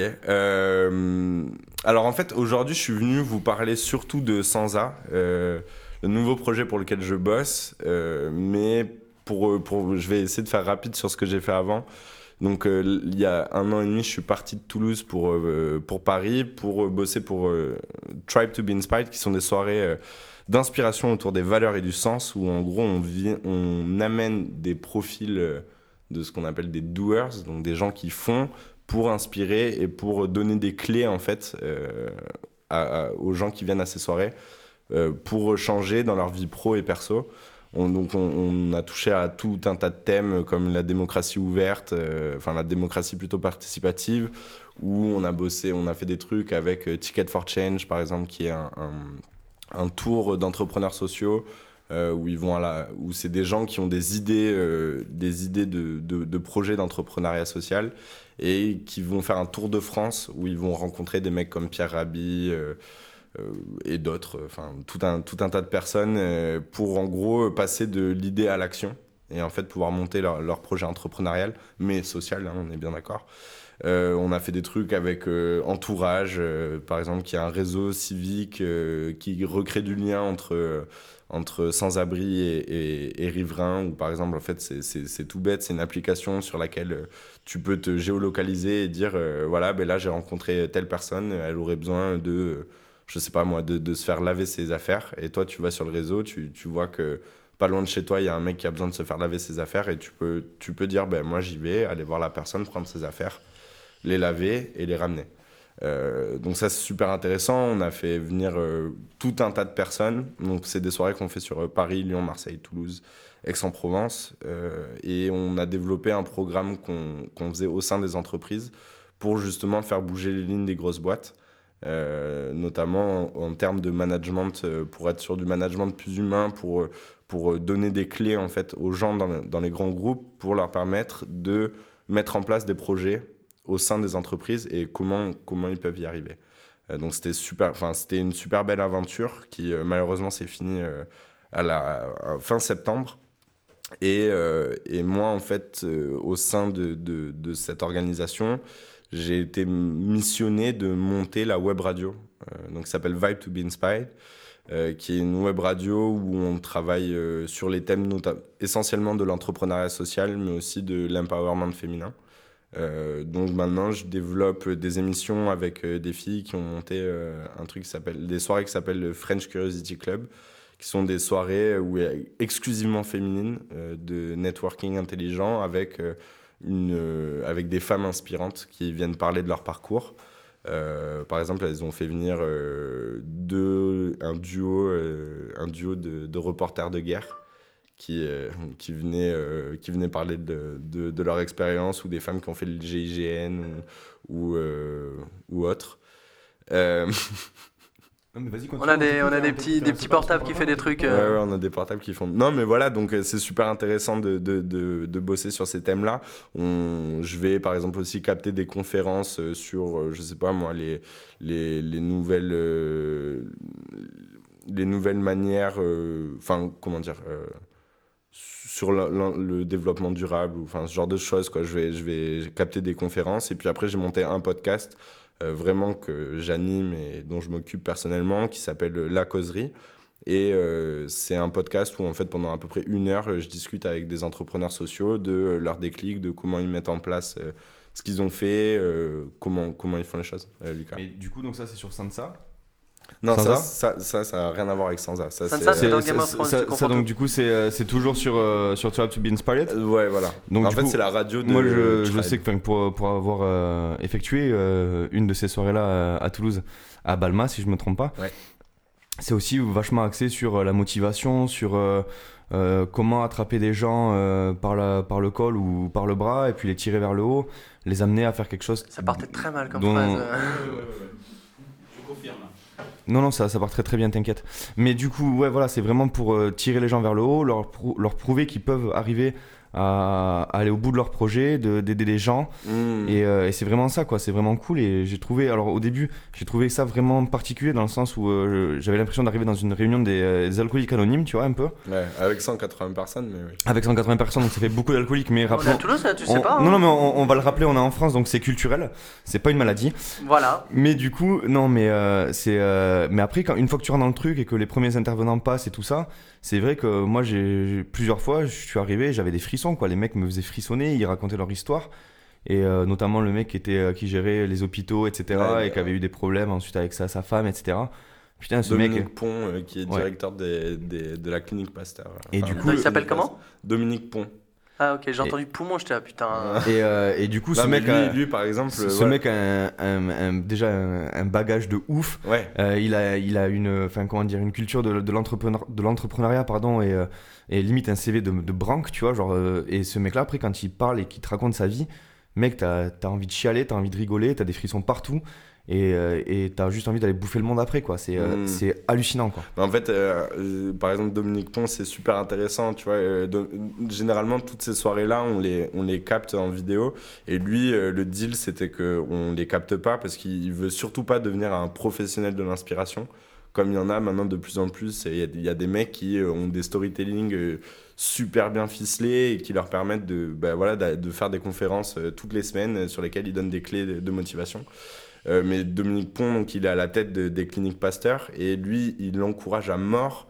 Alors en fait, aujourd'hui, je suis venu vous parler surtout de Sansa, le nouveau projet pour lequel je bosse, mais je vais essayer de faire rapide sur ce que j'ai fait avant. Donc il y a 1 an et demi, je suis parti de Toulouse pour Paris pour bosser pour Tribe to be Inspired, qui sont des soirées d'inspiration autour des valeurs et du sens, où en gros on amène des profils de ce qu'on appelle des doers, donc des gens qui font pour inspirer et pour donner des clés en fait aux gens qui viennent à ces soirées pour changer dans leur vie pro et perso. On a touché à tout un tas de thèmes comme la démocratie ouverte, la démocratie plutôt participative, où on a fait des trucs avec Ticket for Change par exemple, qui est un tour d'entrepreneurs sociaux où c'est des gens qui ont des idées de projets d'entrepreneuriat social et qui vont faire un tour de France où ils vont rencontrer des mecs comme Pierre Rabhi et d'autres, tout un tas de personnes pour en gros passer de l'idée à l'action et en fait pouvoir monter leur projet entrepreneurial, mais social, hein, on est bien d'accord. On a fait des trucs avec Entourage, par exemple, qui est un réseau civique qui recrée du lien entre sans-abri et riverains, où par exemple, en fait, c'est tout bête, c'est une application sur laquelle tu peux te géolocaliser et dire, là j'ai rencontré telle personne, elle aurait besoin de... je sais pas moi, de se faire laver ses affaires. Et toi, tu vas sur le réseau, tu vois que pas loin de chez toi, il y a un mec qui a besoin de se faire laver ses affaires et tu peux dire, moi j'y vais, aller voir la personne, prendre ses affaires, les laver et les ramener. Donc ça, c'est super intéressant. On a fait venir tout un tas de personnes. Donc c'est des soirées qu'on fait sur Paris, Lyon, Marseille, Toulouse, Aix-en-Provence. Et on a développé un programme qu'on faisait au sein des entreprises pour justement faire bouger les lignes des grosses boîtes. Notamment en termes de management, pour être sur du management plus humain, pour donner des clés en fait aux gens dans les grands groupes, pour leur permettre de mettre en place des projets au sein des entreprises et comment ils peuvent y arriver. Donc c'était une super belle aventure qui malheureusement s'est finie à fin septembre. Et moi en fait au sein de cette organisation, j'ai été missionné de monter la web radio, donc ça s'appelle Vibe to be Inspired, qui est une web radio où on travaille sur les thèmes essentiellement de l'entrepreneuriat social, mais aussi de l'empowerment féminin. Donc maintenant, je développe des émissions avec des filles qui ont monté des soirées qui s'appellent le French Curiosity Club, qui sont des soirées exclusivement féminines de networking intelligent avec des femmes inspirantes qui viennent parler de leur parcours. Par exemple, elles ont fait venir un duo de reporters de guerre qui venaient parler de leur expérience, ou des femmes qui ont fait le GIGN ou autre. On a des petits portables qui font des trucs. Ouais, on a des portables qui font. Non, mais voilà, donc c'est super intéressant de bosser sur ces thèmes-là. Je vais par exemple aussi capter des conférences sur, je sais pas moi, les nouvelles manières, sur le développement durable, ou ce genre de choses, quoi. Je vais capter des conférences et puis après j'ai monté un podcast vraiment que j'anime et dont je m'occupe personnellement, qui s'appelle La Causerie. Et c'est un podcast où en fait pendant à peu près 1 heure je discute avec des entrepreneurs sociaux de leur déclic, de comment ils mettent en place ce qu'ils ont fait, comment ils font les choses. Lucas. Et du coup, donc ça c'est sur Sansa. Non, Sansa ça a rien à voir avec Sansa. Sansa, c'est dans Game of Thrones, tu confonds ça, donc tout. du coup, c'est toujours sur Too Hard to Be Inspired. Ouais, voilà. Donc, En du fait, coup, c'est la radio de Moi, je Tribe. sais que pour avoir effectué une de ces soirées-là à Toulouse, à Balma, si je me trompe pas, Ouais. c'est aussi vachement axé sur la motivation, sur comment attraper des gens par le col ou par le bras, et puis les tirer vers le haut, les amener à faire quelque chose. Ça partait très mal comme dont- phrase. Je confirme. Non, ça part très très bien, t'inquiète. Mais du coup, ouais, voilà, c'est vraiment pour tirer les gens vers le haut, leur prouver qu'ils peuvent arriver à aller au bout de leur projet, d'aider les gens. Et c'est vraiment ça, quoi. C'est vraiment cool. Et j'ai trouvé, alors au début, j'ai trouvé ça vraiment particulier dans le sens où j'avais l'impression d'arriver dans une réunion des alcooliques anonymes, tu vois, un peu. Ouais, avec 180 personnes, mais oui. Avec 180 personnes, donc ça fait beaucoup d'alcooliques, mais On est à rappelons. Toulouse, là, tu sais pas. Non, hein. mais on va le rappeler, on est en France, donc c'est culturel. C'est pas une maladie. Voilà. Mais du coup, non, mais mais après, une fois que tu rentres dans le truc et que les premiers intervenants passent et tout ça, c'est vrai que moi, plusieurs fois, je suis arrivé, j'avais des frissons, quoi. Les mecs me faisaient frissonner, ils racontaient leur histoire. Et notamment le mec qui gérait les hôpitaux, etc. Ouais, et qui avait eu des problèmes ensuite avec sa femme, etc. Putain, ce Dominique mec. Pont, qui est Ouais. directeur de la clinique Pasteur. Et du coup, Il s'appelle comment? Dominique Pont. Ah, ok, j'ai entendu poumon, j'étais là, putain. Et du coup, Non, ce mais mec. lui, par exemple, Ce mec a déjà un bagage de ouf. Ouais. Il a une culture de l'entrepreneuriat, pardon, et limite un CV de branque, tu vois, genre, et ce mec-là, après, quand il parle et qu'il te raconte sa vie, mec, t'as envie de chialer, t'as envie de rigoler, t'as des frissons partout, et t'as juste envie d'aller bouffer le monde après, quoi. C'est hallucinant, quoi. En fait, par exemple, Dominique Pont, c'est super intéressant, tu vois. Généralement, toutes ces soirées-là, on les capte en vidéo. Et lui, le deal, c'était qu'on les capte pas parce qu'il veut surtout pas devenir un professionnel de l'inspiration. Comme il y en a maintenant de plus en plus, il y a des mecs qui ont des storytelling super bien ficelés et qui leur permettent de faire des conférences toutes les semaines sur lesquelles ils donnent des clés de motivation. Mais Dominique Pont, donc, il est à la tête des cliniques Pasteur et lui, il encourage à mort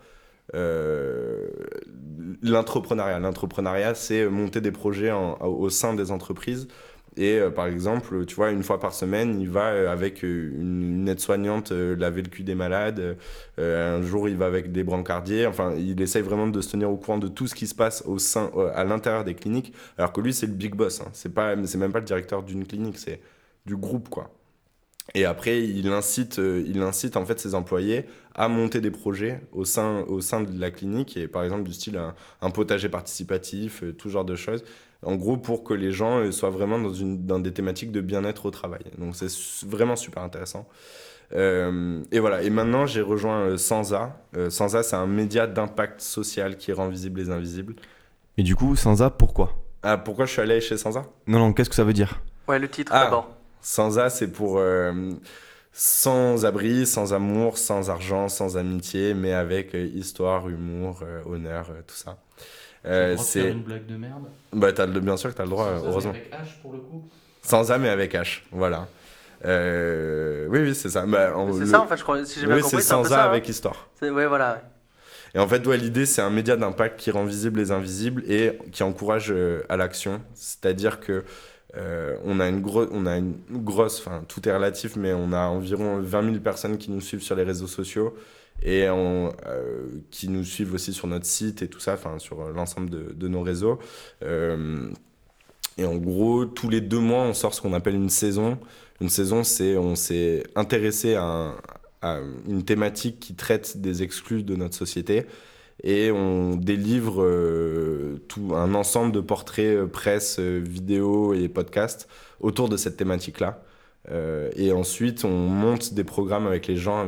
l'entrepreneuriat. L'entrepreneuriat, c'est monter des projets au sein des entreprises. Et par exemple, tu vois, une fois par semaine, il va avec une aide-soignante laver le cul des malades. Un jour, il va avec des brancardiers. Enfin, il essaye vraiment de se tenir au courant de tout ce qui se passe à l'intérieur des cliniques. Alors que lui, c'est le big boss. Hein. C'est même pas le directeur d'une clinique, c'est du groupe, quoi. Et après, il incite en fait ses employés à monter des projets au sein de la clinique, et par exemple du style un potager participatif, tout genre de choses. En gros, pour que les gens soient vraiment dans des thématiques de bien-être au travail. Donc c'est vraiment super intéressant. Et voilà. Et maintenant, j'ai rejoint Sansa. Sansa, c'est un média d'impact social qui rend visibles les invisibles. Et du coup, Sansa, pourquoi? Ah, pourquoi je suis allé chez Sansa ? Non, qu'est-ce que ça veut dire? Ouais, le titre Ah. d'abord. Sansa, c'est pour sans abri, sans amour, sans argent, sans amitié, mais avec histoire, humour, honneur, tout ça. C'est une blague de merde. Bah, bien sûr que t'as le droit, Ça, heureusement. avec H pour le coup. Sansa, mais avec H, voilà. Oui, c'est ça. Bah, C'est ça, en fait, je crois. Si j'ai bien oui, compris, c'est c'est un peu Sansa ça. avec histoire. Ouais, voilà. Et en fait, ouais, l'idée, c'est un média d'impact qui rend visibles les invisibles et qui encourage à l'action. C'est-à-dire que on a une grosse, enfin tout est relatif, mais on a environ 20 000 personnes qui nous suivent sur les réseaux sociaux et qui nous suivent aussi sur notre site et tout ça, enfin sur l'ensemble de nos réseaux. Et en gros, tous les 2 mois, on sort ce qu'on appelle une saison. Une saison, c'est on s'est intéressé à une thématique qui traite des exclus de notre société. Et on délivre un ensemble de portraits presse, vidéos et podcasts autour de cette thématique-là. Et ensuite, on monte des programmes avec les gens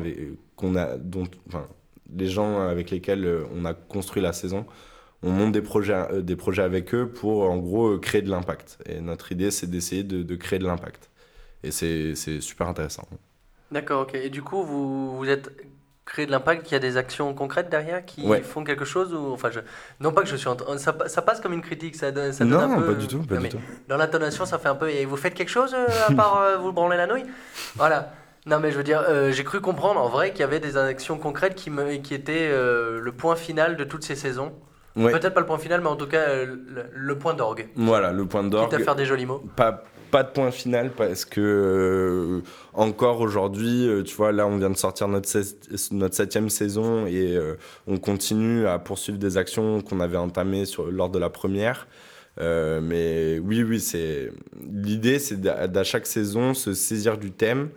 les gens avec lesquels on a construit la saison. On monte des projets avec eux pour, en gros, créer de l'impact. Et notre idée, c'est d'essayer de créer de l'impact. Et c'est super intéressant. D'accord, ok. Et du coup, vous êtes créé de l'impact, il y a des actions concrètes derrière qui Ouais. font quelque chose ou... Enfin, non pas que je suis ça passe comme une critique, ça donne Non, un peu... pas du tout, pas Non, du mais tout. dans l'intonation, ça fait un peu... Et vous faites quelque chose à part vous branler la nouille? Voilà. Non mais je veux dire, j'ai cru comprendre en vrai qu'il y avait des actions concrètes qui étaient le point final de toutes ces saisons. Ouais. Peut-être pas le point final, mais en tout cas le point d'orgue. Voilà, le point d'orgue. Quitte à faire des jolis mots. Pas pas de point final parce que encore aujourd'hui, tu vois, là on vient de sortir notre 7e saison et on continue à poursuivre des actions qu'on avait entamées lors de la première. Mais oui, l'idée, c'est d'à chaque saison se saisir du thème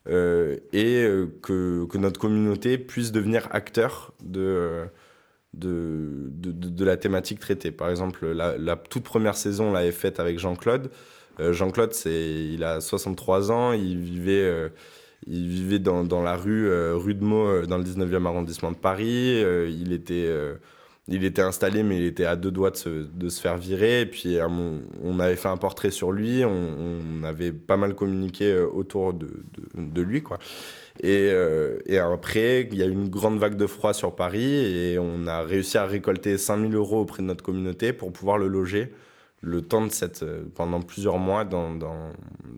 que notre communauté puisse devenir acteur de la thématique traitée. Par exemple, la toute première saison, on l'avait faite avec Jean-Claude. Jean-Claude, il a 63 ans, il vivait dans la rue de Meaux, dans le 19e arrondissement de Paris. Il était installé, mais il était à 2 doigts de se faire virer. Et puis, on avait fait un portrait sur lui, on avait pas mal communiqué autour de lui, quoi. Et après, il y a eu une grande vague de froid sur Paris et on a réussi à récolter 5 000 € auprès de notre communauté pour pouvoir le loger le temps de pendant plusieurs mois dans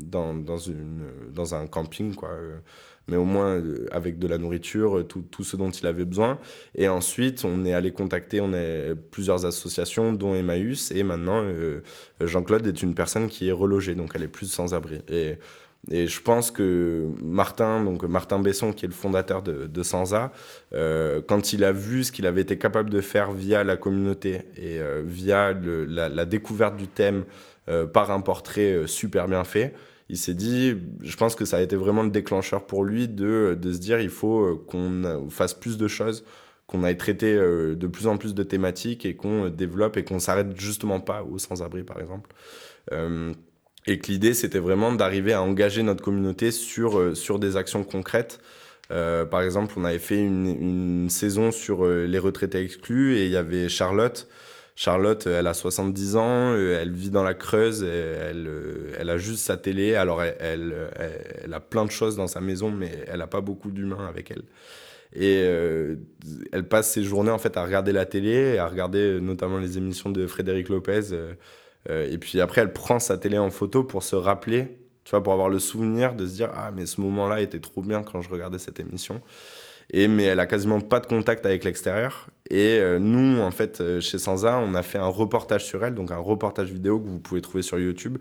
un camping, quoi. Mais au moins avec de la nourriture, tout ce dont il avait besoin. Et ensuite, on est allé contacter plusieurs associations, dont Emmaüs. Et maintenant, Jean-Claude est une personne qui est relogée, donc elle est plus sans abri. Et je pense que Martin Besson, qui est le fondateur de Sansa, quand il a vu ce qu'il avait été capable de faire via la communauté et via la découverte du thème par un portrait super bien fait, il s'est dit, je pense que ça a été vraiment le déclencheur pour lui de se dire il faut qu'on fasse plus de choses, qu'on aille traiter de plus en plus de thématiques et qu'on développe et qu'on s'arrête justement pas aux sans-abri, par exemple. Et que l'idée, c'était vraiment d'arriver à engager notre communauté sur des actions concrètes. Par exemple, on avait fait une saison sur les retraités exclus et il y avait Charlotte. Charlotte, elle a 70 ans, elle vit dans la Creuse, elle a juste sa télé. Alors, elle a plein de choses dans sa maison, mais elle n'a pas beaucoup d'humains avec elle. Et elle passe ses journées en fait à regarder la télé, à regarder notamment les émissions de Frédéric Lopez. Et puis après, elle prend sa télé en photo pour se rappeler, tu vois, pour avoir le souvenir de se dire « Ah, mais ce moment-là était trop bien quand je regardais cette émission. » Mais elle a quasiment pas de contact avec l'extérieur. Et nous, en fait, chez Sansa, on a fait un reportage sur elle, donc un reportage vidéo que vous pouvez trouver sur YouTube,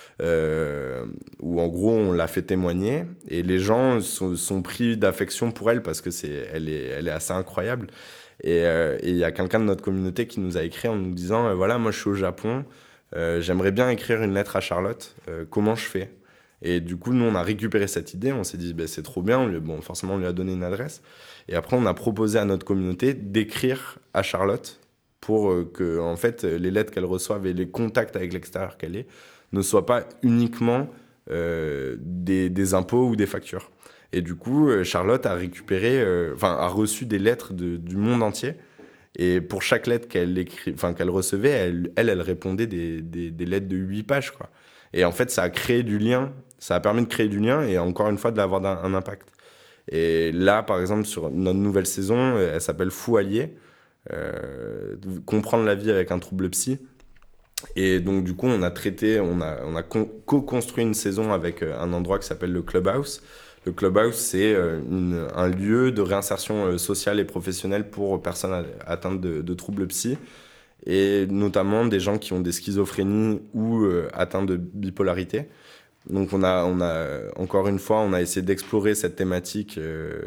où en gros, on l'a fait témoigner. Et les gens sont pris d'affection pour elle parce que elle est assez incroyable. Et il y a quelqu'un de notre communauté qui nous a écrit en nous disant « Voilà, moi je suis au Japon, j'aimerais bien écrire une lettre à Charlotte, comment je fais ?» Et du coup, nous, on a récupéré cette idée, on s'est dit, c'est trop bien, forcément, on lui a donné une adresse. Et après, on a proposé à notre communauté d'écrire à Charlotte pour que, en fait, les lettres qu'elle reçoive et les contacts avec l'extérieur qu'elle ait ne soient pas uniquement des impôts ou des factures. Et du coup, Charlotte a a reçu des lettres du monde entier. Et pour chaque lettre qu'elle recevait, elle répondait des lettres de 8 pages, quoi. Et en fait, ça a créé du lien, ça a permis de créer du lien et encore une fois d'avoir un impact. Et là, par exemple, sur notre nouvelle saison, elle s'appelle Fou Allié, comprendre la vie avec un trouble psy. Et donc, du coup, on a co-construit une saison avec un endroit qui s'appelle le Clubhouse. Le Clubhouse, c'est un lieu de réinsertion sociale et professionnelle pour personnes atteintes de troubles psy. Et notamment des gens qui ont des schizophrénies ou atteints de bipolarité. Donc on a encore une fois, on a essayé d'explorer cette thématique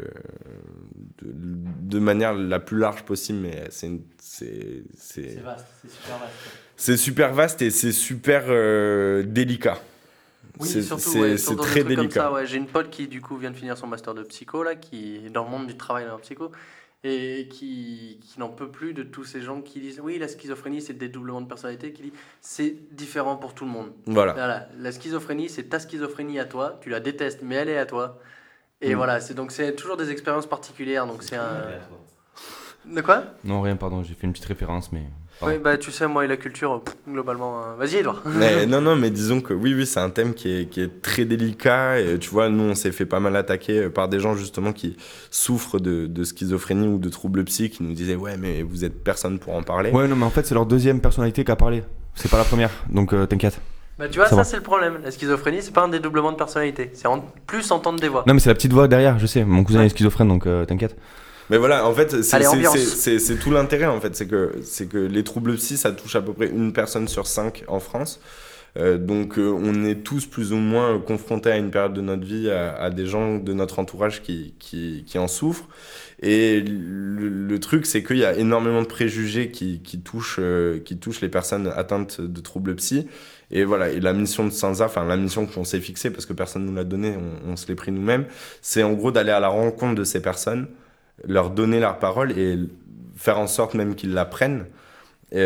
de manière la plus large possible, mais c'est vaste, c'est super vaste. C'est super vaste et c'est super délicat. Oui, c'est surtout très des trucs délicat. comme ça, ouais. J'ai une pote qui du coup vient de finir son master de psycho là, qui est dans le monde du travail en psycho. Et qui n'en peut plus de tous ces gens qui disent oui, la schizophrénie c'est le dédoublement de personnalité, qui dit c'est différent pour tout le monde. Voilà, la schizophrénie c'est ta schizophrénie à toi, tu la détestes mais elle est à toi. Et voilà, c'est toujours des expériences particulières, donc c'est un... De quoi ? Non, rien, pardon, j'ai fait une petite référence, mais... Pardon. Oui, bah tu sais, moi et la culture, globalement... Vas-y, Edouard. Non, mais disons que oui, c'est un thème qui est très délicat. Et tu vois, nous, on s'est fait pas mal attaquer par des gens, justement, qui souffrent de schizophrénie ou de troubles psy, qui nous disaient « Ouais, mais vous êtes personne pour en parler. » Ouais, non, mais en fait, c'est leur deuxième personnalité qui a parlé. C'est pas la première, donc t'inquiète. Bah tu vois, ça c'est le problème. La schizophrénie, c'est pas un dédoublement de personnalité. C'est plus entendre des voix. Non, mais c'est la petite voix derrière, je sais. Mon cousin est schizophrène, donc t'inquiète. Mais voilà, en fait, c'est tout l'intérêt, en fait. C'est que les troubles psy, ça touche à peu près 1 personne sur 5 en France. Donc on est tous plus ou moins confrontés à une période de notre vie à des gens de notre entourage qui en souffrent. Et le truc, c'est qu'il y a énormément de préjugés qui touchent les personnes atteintes de troubles psy. Et voilà, et la mission de Sansa, enfin la mission qu'on s'est fixée, parce que personne ne nous l'a donnée, on se l'est pris nous-mêmes, c'est en gros d'aller à la rencontre de ces personnes, leur donner leur parole et faire en sorte même qu'ils la prennent. Et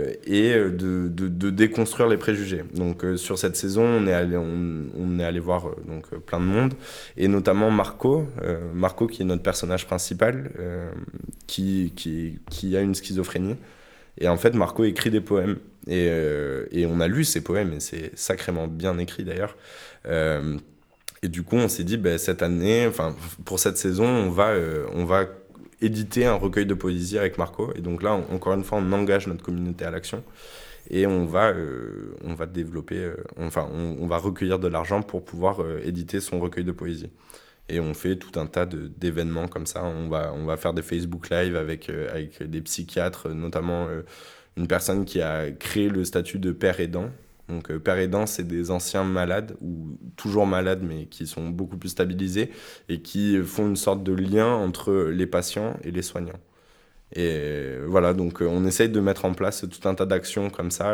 de déconstruire les préjugés. Donc sur cette saison, on est allé voir plein de monde, et notamment Marco qui est notre personnage principal, qui a une schizophrénie. Et en fait, Marco écrit des poèmes. Et on a lu ces poèmes, et c'est sacrément bien écrit d'ailleurs. Et du coup, on s'est dit, cette année, enfin pour cette saison, on va éditer un recueil de poésie avec Marco. Et donc là, encore une fois, on engage notre communauté à l'action. Et on va développer, on va recueillir de l'argent pour pouvoir éditer son recueil de poésie. Et on fait tout un tas d'événements comme ça. On va faire des Facebook Live avec des psychiatres, notamment une personne qui a créé le statut de père aidant. Donc père aidant, c'est des anciens malades, ou toujours malades, mais qui sont beaucoup plus stabilisés, et qui font une sorte de lien entre les patients et les soignants. Et voilà, donc on essaye de mettre en place tout un tas d'actions comme ça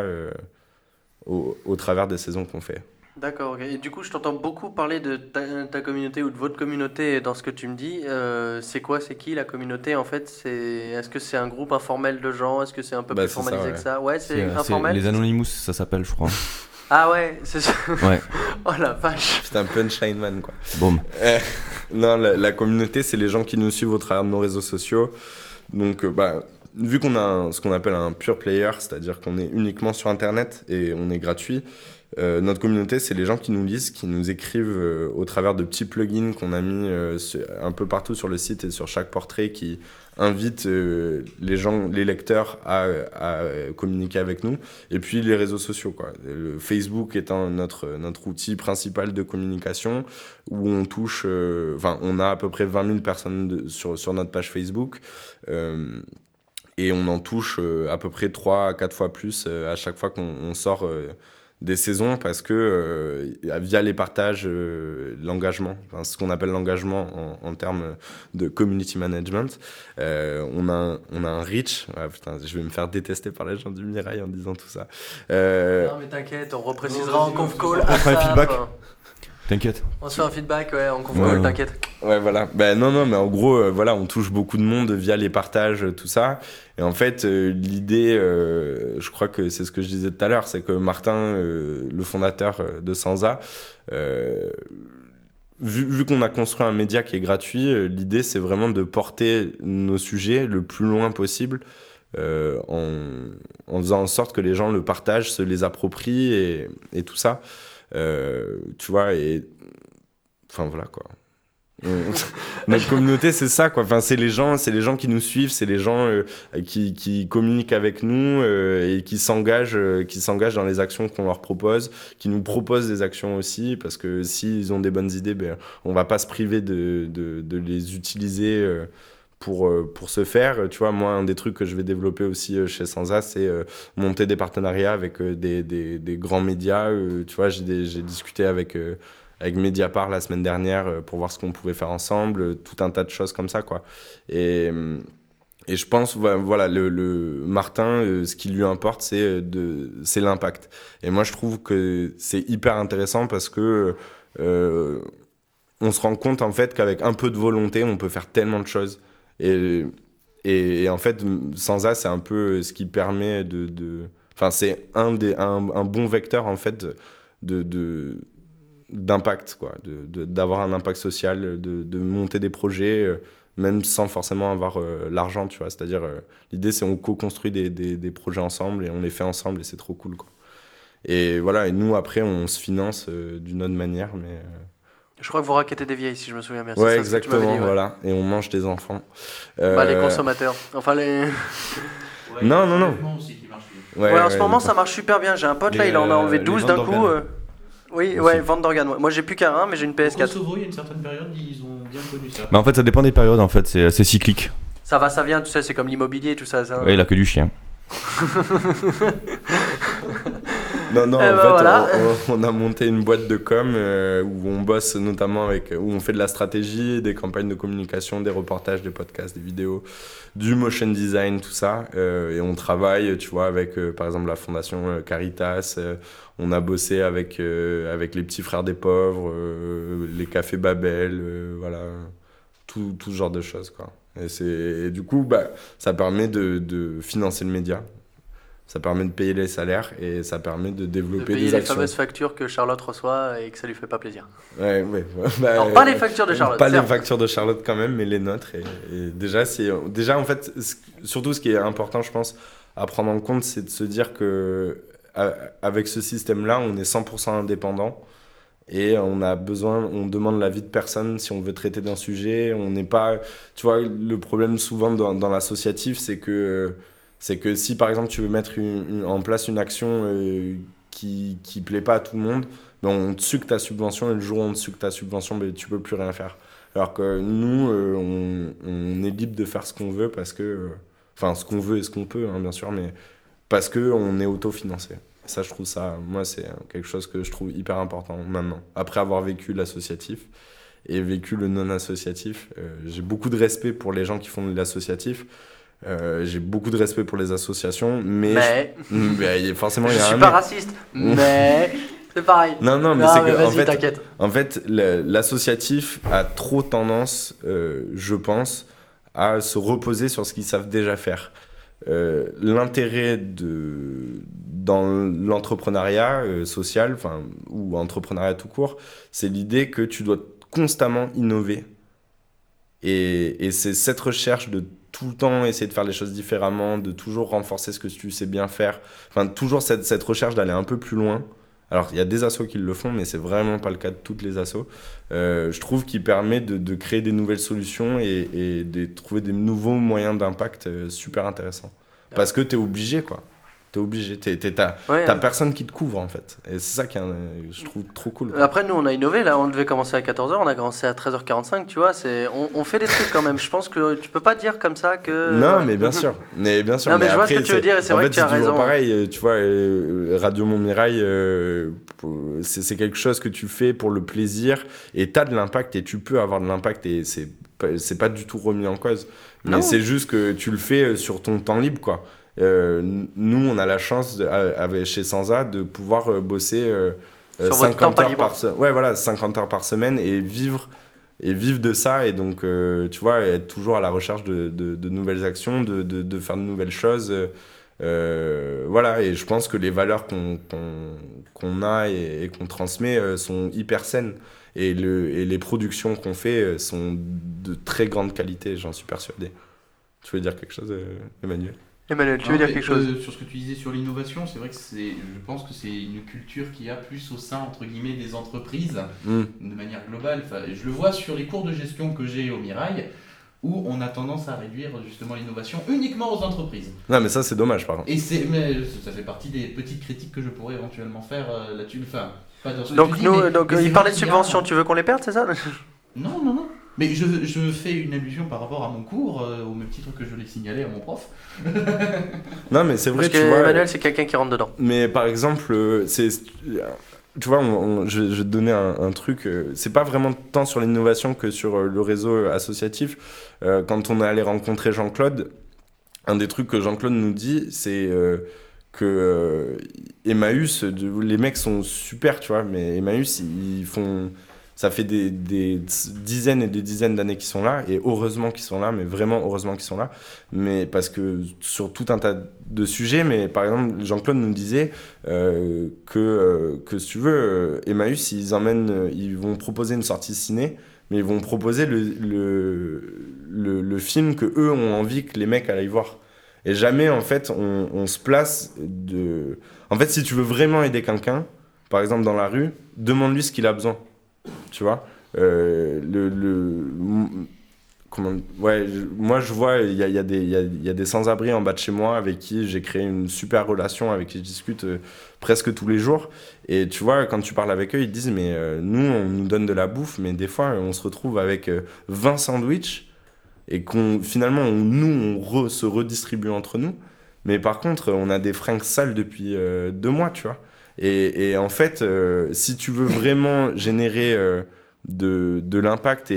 au travers des saisons qu'on fait. D'accord, ok. Et du coup, je t'entends beaucoup parler de ta communauté ou de votre communauté dans ce que tu me dis. C'est qui la communauté en fait? Est-ce que c'est un groupe informel de gens? Est-ce que c'est un peu plus formalisé ça, ouais. que ça? Ouais, c'est informel. Les Anonymous, ça s'appelle, je crois. Ah ouais, c'est ça. Ouais. Oh la vache. C'est un punchline man, quoi. Boum. Non, la communauté, c'est les gens qui nous suivent au travers de nos réseaux sociaux. Donc, vu qu'on a ce qu'on appelle un pure player, c'est-à-dire qu'on est uniquement sur Internet et on est gratuit, notre communauté, c'est les gens qui nous lisent, qui nous écrivent au travers de petits plugins qu'on a mis un peu partout sur le site et sur chaque portrait, qui invitent les lecteurs à communiquer avec nous. Et puis les réseaux sociaux, quoi. Le Facebook étant notre outil principal de communication, où on touche, on a à peu près 20 000 personnes sur notre page Facebook. Et on en touche à peu près 3 à 4 fois plus à chaque fois qu'on sort des saisons, parce que via les partages, l'engagement, ce qu'on appelle l'engagement en termes de community management, on a un reach. Putain, je vais me faire détester par les gens du Mirail en disant tout ça. Non mais t'inquiète, on reprécisera en conf call. On fera un feedback. T'inquiète. On se fait un feedback, ouais, en conf call, t'inquiète. Ouais, voilà. Non, mais en gros, on touche beaucoup de monde via les partages, tout ça. Et en fait, l'idée, je crois que c'est ce que je disais tout à l'heure, c'est que Martin, le fondateur de Sansa, vu qu'on a construit un média qui est gratuit, l'idée, c'est vraiment de porter nos sujets le plus loin possible, en faisant en sorte que les gens le partagent, se les approprient et tout ça. Tu vois, et enfin voilà, quoi. Notre communauté, c'est ça, quoi. Enfin, c'est les gens qui nous suivent, c'est les gens qui communiquent avec nous et qui s'engagent dans les actions qu'on leur propose, qui nous proposent des actions aussi, parce que s'ils ont des bonnes idées, on va pas se priver de les utiliser pour se faire. Tu vois, moi, un des trucs que je vais développer aussi chez Sansa, c'est monter des partenariats avec des grands médias. Tu vois, j'ai discuté avec Mediapart la semaine dernière pour voir ce qu'on pouvait faire ensemble, tout un tas de choses comme ça, quoi. Et je pense, voilà, le Martin, ce qui lui importe, c'est l'impact. Et moi, je trouve que c'est hyper intéressant, parce que on se rend compte, en fait, qu'avec un peu de volonté, on peut faire tellement de choses. Et en fait, Sansa, c'est un peu ce qui permet enfin, c'est un bon vecteur, en fait, d'impact, quoi, d'avoir un impact social, de monter des projets, même sans forcément avoir l'argent, tu vois. C'est-à-dire, l'idée, c'est on co-construit des projets ensemble et on les fait ensemble, et c'est trop cool, quoi. Et voilà, et nous, après, on se finance d'une autre manière, mais... Je crois que vous raquettez des vieilles, si je me souviens bien. Ouais, ça, exactement, dit, ouais. Voilà. Et on mange des enfants. Les consommateurs. Enfin, les... Non. Ouais, en ce moment, ça marche super bien. J'ai un pote, là, il en a enlevé 12 d'un coup. Oui, ouais, vente d'organes. Moi, j'ai plus qu'un rein, mais j'ai une PS4. Kosovo, il y a une certaine période, ils ont bien connu ça. Mais en fait, ça dépend des périodes, en fait, c'est assez cyclique. Ça va, ça vient, tu sais, c'est comme l'immobilier, tout ça. Ouais, il a que du chien. Non, en ben fait, voilà. on a monté une boîte de com où on bosse notamment où on fait de la stratégie, des campagnes de communication, des reportages, des podcasts, des vidéos, du motion design, tout ça. Et on travaille, tu vois, avec par exemple la fondation Caritas. On a bossé avec les petits frères des pauvres, les cafés Babel, voilà, tout ce genre de choses, quoi. Et du coup, ça permet de financer le média. Ça permet de payer les salaires et ça permet de De développer payer des les actions. fameuses factures que Charlotte reçoit et que ça lui fait pas plaisir. Ouais. Non, pas les factures de Charlotte. Pas les certes. factures de Charlotte quand même, mais les nôtres. Et déjà, en fait, surtout ce qui est important, je pense, à prendre en compte, c'est de se dire que avec ce système-là, on est 100% indépendant. Et on demande l'avis de personne si on veut traiter d'un sujet. On n'est pas, tu vois, le problème souvent dans l'associatif, c'est que si par exemple tu veux mettre en place une action qui plaît pas à tout le monde, ben on te sucre ta subvention et le jour où on te sucre ta subvention, ben tu peux plus rien faire. Alors que nous, on est libre de faire ce qu'on veut parce que, enfin ce qu'on veut et ce qu'on peut, hein, bien sûr, mais parce que on est autofinancé. Ça, je trouve ça, moi, c'est quelque chose que je trouve hyper important maintenant. Après avoir vécu l'associatif et vécu le non-associatif, j'ai beaucoup de respect pour les gens qui font de l'associatif. J'ai beaucoup de respect pour les associations, mais forcément, il y Je a suis un pas mais. raciste, mais c'est pareil. Non, mais Non, c'est mais que vas-y, t'inquiète. en fait, l'associatif a trop tendance, je pense, à se reposer sur ce qu'ils savent déjà faire. L'intérêt dans l'entrepreneuriat social, ou entrepreneuriat tout court, c'est l'idée que tu dois constamment innover. Et c'est cette recherche de tout le temps essayer de faire les choses différemment, de toujours renforcer ce que tu sais bien faire. Enfin, toujours cette recherche d'aller un peu plus loin. Alors, il y a des assos qui le font, mais c'est vraiment pas le cas de toutes les assos. Je trouve qu'il permet de créer des nouvelles solutions et de trouver des nouveaux moyens d'impact super intéressants. Parce que t'es obligé, quoi. T'es obligé. T'as personne qui te couvre, en fait. Et c'est ça qui est, je trouve, trop cool, quoi. Après, nous, on a innové. Là, on devait commencer à 14h. On a commencé à 13h45. Tu vois, on fait des trucs quand même. Je pense que tu peux pas dire comme ça que. Non, mais bien sûr. Mais bien sûr. Non, mais je vois après, ce que tu veux dire et c'est en vrai fait, que tu as c'est toujours raison. pareil. Tu vois, Radio Montmirail, c'est quelque chose que tu fais pour le plaisir et t'as de l'impact et tu peux avoir de l'impact et c'est pas du tout remis en cause. Mais Non. c'est juste que tu le fais sur ton temps libre, quoi. Nous, on a la chance chez Sansa de pouvoir bosser Sur votre temps 50 pas heures libre. par semaine. Ouais, voilà, 50 heures par semaine et vivre de ça. Et donc, tu vois, être toujours à la recherche de nouvelles actions, de faire de nouvelles choses. Voilà, et je pense que les valeurs qu'on a et qu'on transmet sont hyper saines. Et les productions qu'on fait sont de très grande qualité, j'en suis persuadé. Tu veux dire quelque chose, Emmanuel ? Emmanuel, tu veux dire quelque chose? Sur ce que tu disais sur l'innovation, c'est vrai que je pense que c'est une culture qui a plus au sein, entre guillemets, des entreprises, de manière globale. Enfin, je le vois sur les cours de gestion que j'ai au Mirail, où on a tendance à réduire justement l'innovation uniquement aux entreprises. Non, mais ça, c'est dommage, par contre. Mais ça fait partie des petites critiques que je pourrais éventuellement faire là-dessus. Enfin, pas dans ce que Donc, tu dis, mais c'est il parlait de vrai qu'il y a- subventions. Tu veux qu'on les perde, c'est ça? Non. Mais je fais une allusion par rapport à mon cours, au même titre que je l'ai signalé à mon prof. Non, mais c'est vrai, Parce que tu vois. Emmanuel, c'est quelqu'un qui rentre dedans. Mais par exemple, tu vois, je vais te donner un truc. C'est pas vraiment tant sur l'innovation que sur le réseau associatif. Quand on est allé rencontrer Jean-Claude, un des trucs que Jean-Claude nous dit, c'est que Emmaüs, les mecs sont super, tu vois, mais Emmaüs, ils font. Ça fait des dizaines et des dizaines d'années qu'ils sont là, et heureusement qu'ils sont là, mais vraiment heureusement qu'ils sont là. Mais parce que sur tout un tas de sujets, mais par exemple, Jean-Claude nous disait que si tu veux, Emmaüs, ils vont proposer une sortie ciné, mais ils vont proposer le film que eux ont envie que les mecs aillent voir. Et jamais, en fait, on se place de... En fait, si tu veux vraiment aider quelqu'un, par exemple dans la rue, demande-lui ce qu'il a besoin. Tu vois, moi je vois, il y a des sans-abri en bas de chez moi avec qui j'ai créé une super relation, avec qui je discute presque tous les jours. Et tu vois, quand tu parles avec eux, ils te disent mais nous on nous donne de la bouffe, mais des fois on se retrouve avec 20 sandwichs et finalement on se redistribue entre nous. Mais par contre, on a des fringues sales depuis 2 mois, tu vois. Et en fait, si tu veux vraiment générer de l'impact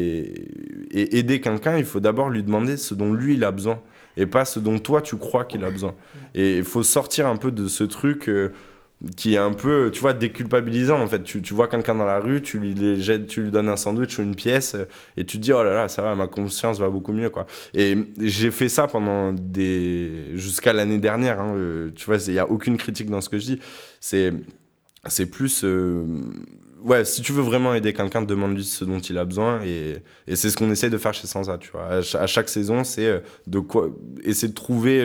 et aider quelqu'un, il faut d'abord lui demander ce dont lui il a besoin et pas ce dont toi tu crois qu'il a besoin. Et il faut sortir un peu de ce truc qui est un peu, tu vois, déculpabilisant en fait. Tu vois quelqu'un dans la rue, tu lui donnes un sandwich ou une pièce et tu te dis oh là là, ça va, ma conscience va beaucoup mieux quoi. Et j'ai fait ça jusqu'à l'année dernière, hein. Tu vois, il y a aucune critique dans ce que je dis. C'est plus ouais, si tu veux vraiment aider quelqu'un, demande-lui ce dont il a besoin et c'est ce qu'on essaie de faire chez Sansa, tu vois. À chaque saison, c'est essayer de trouver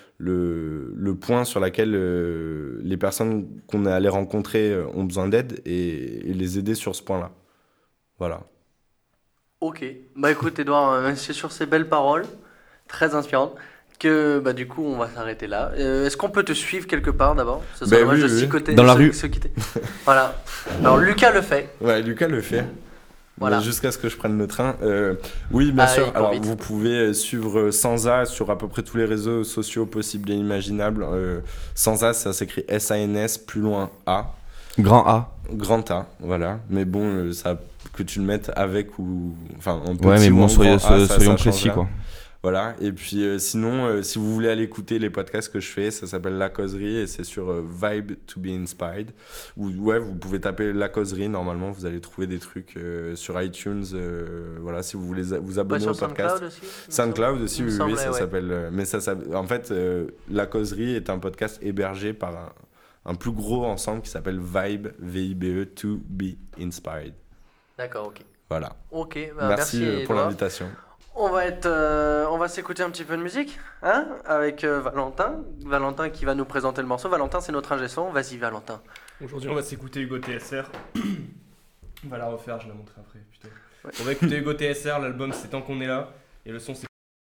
le point sur lequel les personnes qu'on est allé rencontrer ont besoin d'aide et les aider sur ce point-là. Voilà. Ok. Bah écoute, Edouard, c'est sur ces belles paroles, très inspirantes, que bah, du coup, on va s'arrêter là. Est-ce qu'on peut te suivre quelque part d'abord ? Ce serait dommage de s'y dans la rue. Se quitter. Voilà. Alors, Lucas le fait. Ouais, Lucas le fait. Voilà. Jusqu'à ce que je prenne le train. Oui, bien sûr. Alors, vite. vous pouvez suivre Sansa sur à peu près tous les réseaux sociaux possibles et imaginables. Sansa, ça s'écrit S-A-N-S, plus loin A. Grand A. Grand A, voilà. Mais bon, ça, que tu le mettes avec ou. Enfin, en petit Ouais, mais ou bon, en grand A, soyons ça précis, change quoi. Voilà, et puis sinon, si vous voulez aller écouter les podcasts que je fais, ça s'appelle La Causerie et c'est sur Vibe to be Inspired. Ouais, vous pouvez taper La Causerie, normalement, vous allez trouver des trucs sur iTunes. Voilà, si vous voulez vous abonner au podcast. SoundCloud aussi, oui, ça s'appelle. Mais en fait, La Causerie est un podcast hébergé par un plus gros ensemble qui s'appelle Vibe, V-I-B-E, to be Inspired. D'accord, ok. Voilà. Ok, bah, merci pour l'invitation. On va s'écouter un petit peu de musique, hein, avec Valentin. Valentin qui va nous présenter le morceau. Valentin, c'est notre ingé son. Vas-y, Valentin. Aujourd'hui, on va s'écouter Hugo TSR. On va la refaire, je la montrerai après, putain. Ouais. On va écouter Hugo TSR, l'album c'est Tant qu'on est là, et le son c'est...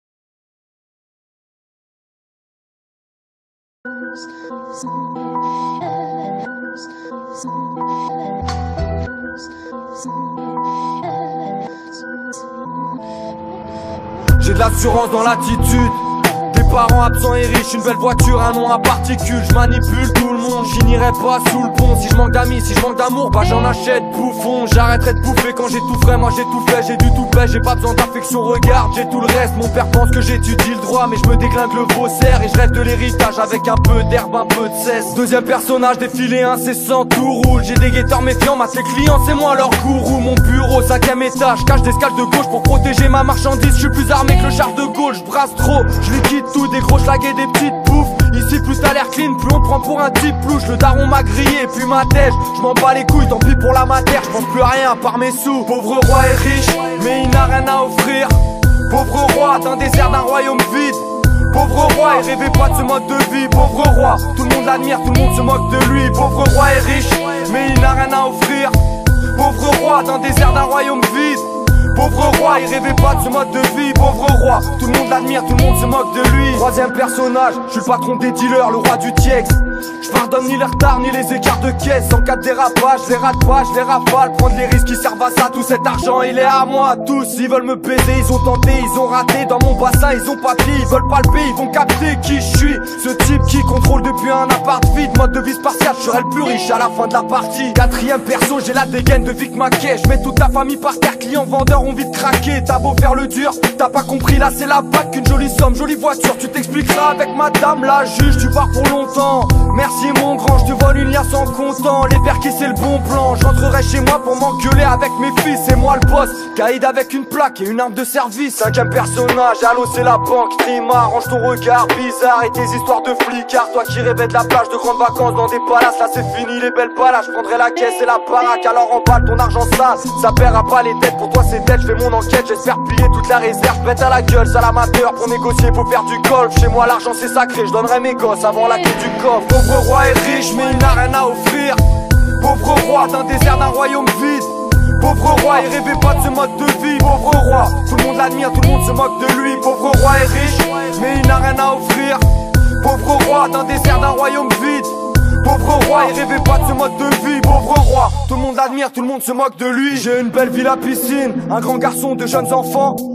J'ai de l'assurance dans l'attitude. Des parents absents et riches, une belle voiture, un nom à particules. Je manipule tout le monde, j'y n'irai pas sous le pont. Si je manque d'amis, si je manque d'amour, bah j'en achète bouffon. J'arrêterai de bouffer quand j'ai tout frais, moi j'ai tout fait, j'ai du tout fait. J'ai pas besoin d'affection, regarde, j'ai tout le reste. Mon père pense que j'étudie le droit, mais je me déglingue le faussaire. Et je rêve de l'héritage avec un peu d'herbe, un peu de cesse. Deuxième personnage, défilé incessant, tout roule. J'ai des guetteurs méfiants, masse les clients, c'est moi leur gourou. Mon bureau, 5ème étage, cache d'escale de gauche pour protéger ma marchandise. Je suis plus armé que le char de Gaulle, je brasse trop, je liquide tout, des gros schlags et des petites bouffes. Ici plus t'as l'air clean, plus on prend pour un type louche. Le daron m'a grillé, puis ma tèche, je m'en bats les couilles, tant pis pour la matière, je pense plus à rien par mes sous. Pauvre roi est riche, mais il n'a rien à offrir. Pauvre roi d'un désert, d'un royaume vide. Pauvre roi, il rêvait pas de ce mode de vie. Pauvre roi, tout le monde l'admire, tout le monde se moque de lui. Pauvre roi est riche, mais il n'a rien à offrir. Pauvre roi d'un désert, d'un royaume vide. Pauvre roi, il rêvait pas de ce mode de vie. Pauvre roi, tout le monde l'admire, tout le monde se moque de lui. Troisième personnage, je suis le patron des dealers, le roi du Tiex. Je pardonne ni les retards ni les écarts de caisse. En cas de dérapage, je les rate pas, je les rafale. Prendre les risques qui servent à ça, tout cet argent il est à moi. Tous ils veulent me baiser, ils ont tenté, ils ont raté. Dans mon bassin ils ont pas pied, ils veulent palper, ils vont capter qui je suis. Ce type qui contrôle depuis un appart vide. Mode de vie spartiate, je serai le plus riche à la fin de la partie. Quatrième perso, j'ai la dégaine de Vic Mackay. Je mets toute la famille par terre, clients vendeurs ont vite craqué. T'as beau faire le dur, t'as pas compris, là c'est la bague. Qu'une jolie somme, jolie voiture, tu t'expliqueras avec madame la juge. Tu pars pour longtemps, merci mon grand, je te vole une liasse en comptant. Les perquis c'est le bon plan, j'entrerai chez moi pour m'engueuler avec mes fils. C'est moi le boss, caïd avec une plaque et une arme de service. Cinquième personnage, allô c'est la banque. Trima, range ton regard bizarre et tes histoires de flicards. Toi qui rêvais de la plage, de grandes vacances dans des palaces. Là c'est fini les belles palaces, je prendrai la caisse et la baraque. Alors emballe ton argent sale, ça paiera pas les dettes. Pour toi c'est dettes, je fais mon enquête, j'espère piller toute la réserve. Je pète à la gueule, sale amateur, pour négocier faut faire du golf. Chez moi l'argent c'est sacré, je donnerai mes gosses avant la clé du coffre. Pauvre roi est riche mais il n'a rien à offrir. Pauvre roi d'un désert, d'un royaume vide. Pauvre roi, il rêvait pas de ce mode de vie. Pauvre roi, tout le monde l'admire, tout le monde se moque de lui. Pauvre roi est riche, mais il n'a rien à offrir. Pauvre roi d'un désert, d'un royaume vide. Pauvre roi, il rêvait pas de ce mode de vie. Pauvre roi, tout le monde l'admire, tout le monde se moque de lui. J'ai une belle ville à piscine, un grand garçon de jeunes enfants.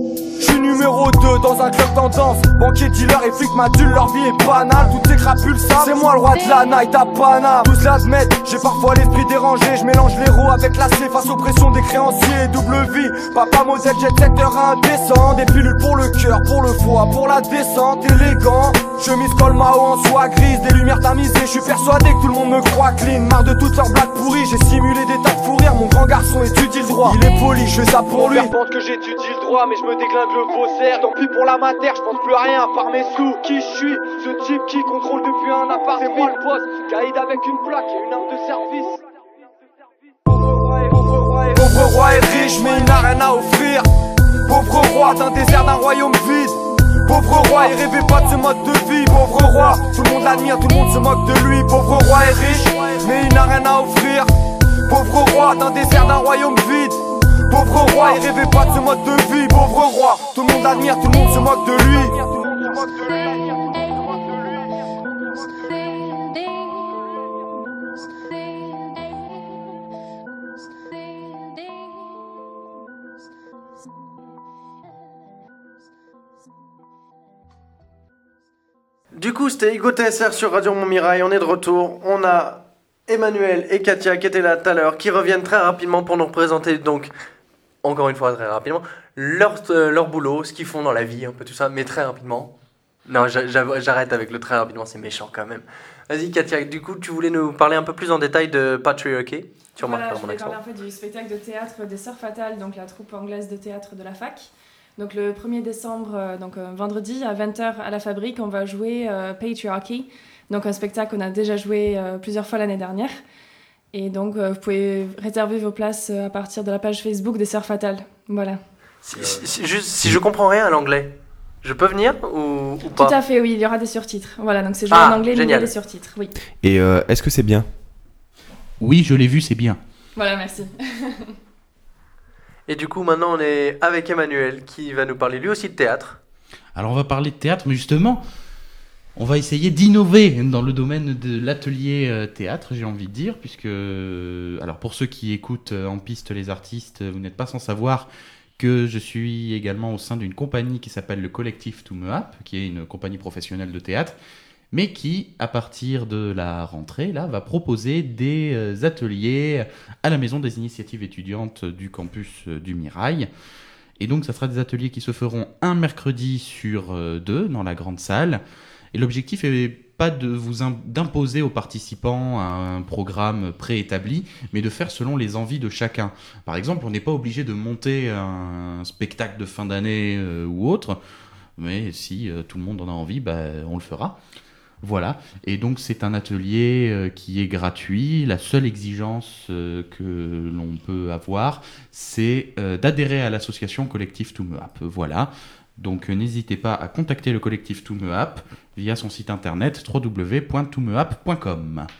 Je suis numéro 2 dans un club tendance. Banquier, dealer et flic m'adulent, leur vie est banale. Toutes ces crapules ça, c'est moi le roi de la night à Paname. Tous l'admettent, j'ai parfois l'esprit dérangé. Je mélange l'héros avec l'acier face aux pressions des créanciers. Double vie, papa modèle, jet setter indécent. Des pilules pour le cœur, pour le foie, pour la descente, élégant. Chemise col Mao en soie grise, des lumières tamisées. Je suis persuadé que tout le monde me croit clean. Marre de toutes leurs blagues pourries, j'ai simulé des tas de fou rire. Mon grand garçon étudie le droit, il est poli, je fais ça pour lui. Pense que j'étudie le droit, mais je me déglingue le faussaire. Tant pis pour la matière, je pense plus à rien par mes sous. Qui je suis, ce type qui contrôle depuis un appart. C'est moi le boss, caïd avec une plaque et une arme de service. Pauvre roi est riche, mais il n'a rien à offrir. Pauvre roi d'un désert, d'un royaume vide. Pauvre roi, il rêvait pas de ce mode de vie. Pauvre roi, tout le monde l'admire, tout le monde se moque de lui. Pauvre roi est riche, mais il n'a rien à offrir. Pauvre roi d'un désert, d'un royaume vide. Pauvre roi, il rêvait pas de ce mode de vie. Pauvre roi, tout le monde l'admire, tout le monde se moque de lui. Du coup, c'était Ego TSR sur Radio Montmirail. On est de retour. On a Emmanuel et Katia qui étaient là tout à l'heure, qui reviennent très rapidement pour nous représenter, donc, encore une fois, très rapidement, leur boulot, ce qu'ils font dans la vie, un peu tout ça, mais très rapidement. Non, j'arrête avec le très rapidement, c'est méchant quand même. Vas-y, Katia, du coup, tu voulais nous parler un peu plus en détail de Patriarchy. Tu remarques Voilà, mon je voulais accent. parler en fait du spectacle de théâtre des Sœurs Fatales, donc la troupe anglaise de théâtre de la fac. Donc le 1er décembre, vendredi à 20h à la Fabrique, on va jouer Patriarchy, donc un spectacle qu'on a déjà joué plusieurs fois l'année dernière. Et donc vous pouvez réserver vos places à partir de la page Facebook des Sœurs Fatales. Voilà. Si je comprends rien à l'anglais, je peux venir ou pas? Tout à fait, oui, il y aura des surtitres. Voilà, donc c'est joué en anglais, mais il y a des surtitres, oui. Et est-ce que c'est bien? Oui, je l'ai vu, c'est bien. Voilà, merci. Et du coup, maintenant, on est avec Emmanuel qui va nous parler lui aussi de théâtre. Alors, on va parler de théâtre, mais justement, on va essayer d'innover dans le domaine de l'atelier théâtre, j'ai envie de dire, puisque, alors pour ceux qui écoutent En Piste les artistes, vous n'êtes pas sans savoir que je suis également au sein d'une compagnie qui s'appelle le Collectif To Me Up, qui est une compagnie professionnelle de théâtre, mais qui, à partir de la rentrée, là, va proposer des ateliers à la Maison des initiatives étudiantes du campus du Mirail. Et donc, ça sera des ateliers qui se feront un mercredi sur 2 dans la grande salle. Et l'objectif n'est pas d'imposer aux participants un programme préétabli, mais de faire selon les envies de chacun. Par exemple, on n'est pas obligé de monter un spectacle de fin d'année ou autre, mais si tout le monde en a envie, on le fera. Voilà, et donc c'est un atelier qui est gratuit. La seule exigence que l'on peut avoir, c'est d'adhérer à l'association Collectif To Me Up. Voilà, donc n'hésitez pas à contacter le Collectif To Me Up via son site internet www.tomeup.com.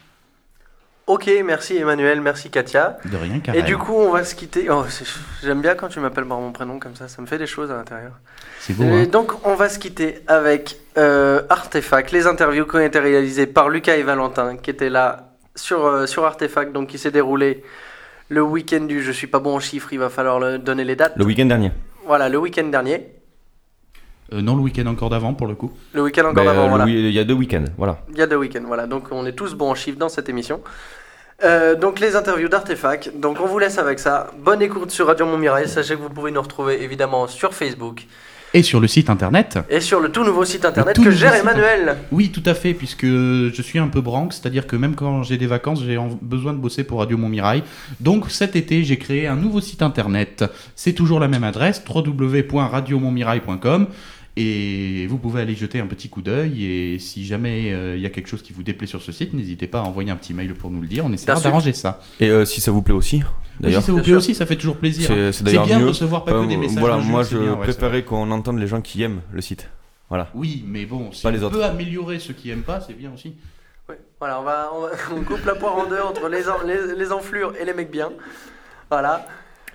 Ok, merci Emmanuel, merci Katia. De rien, Karel. Et du coup, on va se quitter. Oh, j'aime bien quand tu m'appelles par mon prénom comme ça me fait des choses à l'intérieur. C'est beau, hein. Donc, on va se quitter avec Artefact, les interviews qui ont été réalisées par Lucas et Valentin, qui étaient là sur Artefact, donc qui s'est déroulé le week-end du... Je suis pas bon en chiffres, il va falloir donner les dates. Le week-end dernier. Voilà, le week-end dernier. Non, le week-end encore d'avant, pour le coup. Le week-end encore d'avant, voilà. Il y a 2 week-ends, voilà. Il y a 2 week-ends, voilà. Donc, on est tous bons en chiffres dans cette émission. Donc les interviews d'Artefact, donc on vous laisse avec ça. Bonne écoute sur Radio Montmirail, sachez que vous pouvez nous retrouver évidemment sur Facebook. Et sur le site internet. Et sur le tout nouveau site internet que gère Emmanuel. Oui, tout à fait, puisque je suis un peu branque, c'est-à-dire que même quand j'ai des vacances, j'ai besoin de bosser pour Radio Montmirail. Donc cet été, j'ai créé un nouveau site internet. C'est toujours la même adresse, www.radiomontmirail.com. Et vous pouvez aller jeter un petit coup d'œil, et si jamais il y a quelque chose qui vous déplaît sur ce site, n'hésitez pas à envoyer un petit mail pour nous le dire, on essaiera d'arranger ça. Et si ça vous plaît aussi, d'ailleurs. Si ça vous plaît aussi, ça fait toujours plaisir. C'est d'ailleurs bien mieux. de recevoir pas que des messages. Voilà, injustes, moi c'est je bien, préférais qu'on entende les gens qui aiment le site. Voilà. Oui, mais bon, si pas on les peut autres. améliorer ceux qui aiment pas, c'est bien aussi. Ouais, voilà, on coupe la poire en deux entre les enflures et les mecs bien. Voilà.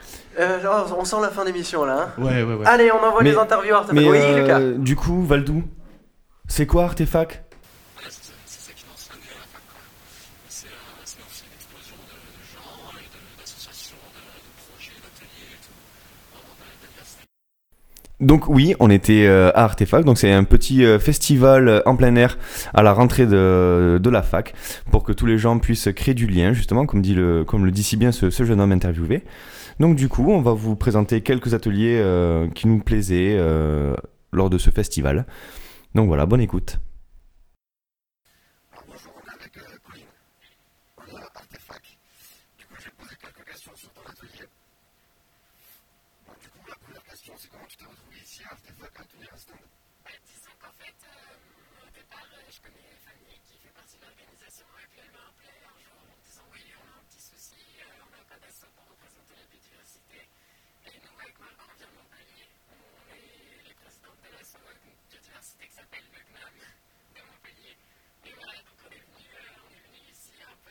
On sent la fin d'émission là. Hein. Ouais. Allez, on envoie les interviews Artefact. Oui, Lucas. Du coup, Valdou, c'est quoi Artefact? Donc oui, on était à Artefact, donc c'est un petit festival en plein air à la rentrée de la fac pour que tous les gens puissent créer du lien justement, comme le dit si bien ce jeune homme interviewé. Donc du coup, on va vous présenter quelques ateliers qui nous plaisaient lors de ce festival. Donc voilà, bonne écoute. Bonjour, on est avec Pauline. On est à Artefact. Du coup, je vais poser quelques questions sur ton atelier. Bon, du coup, la première question, c'est comment tu t'es retrouvé ici à Artefact à tenir un stand? Disons qu'en fait, au départ, je connais Fanny qui fait partie de l'organisation et puis elle m'a appelé un jour en me disant oui, on a un petit souci, on n'a pas d'asso pour représenter la biodiversité. Et nous, avec Margot, on vient de Montpellier, on est les présidentes de l'asso biodiversité qui s'appelle le GNAM de Montpellier. Et voilà, donc on est venu ici un peu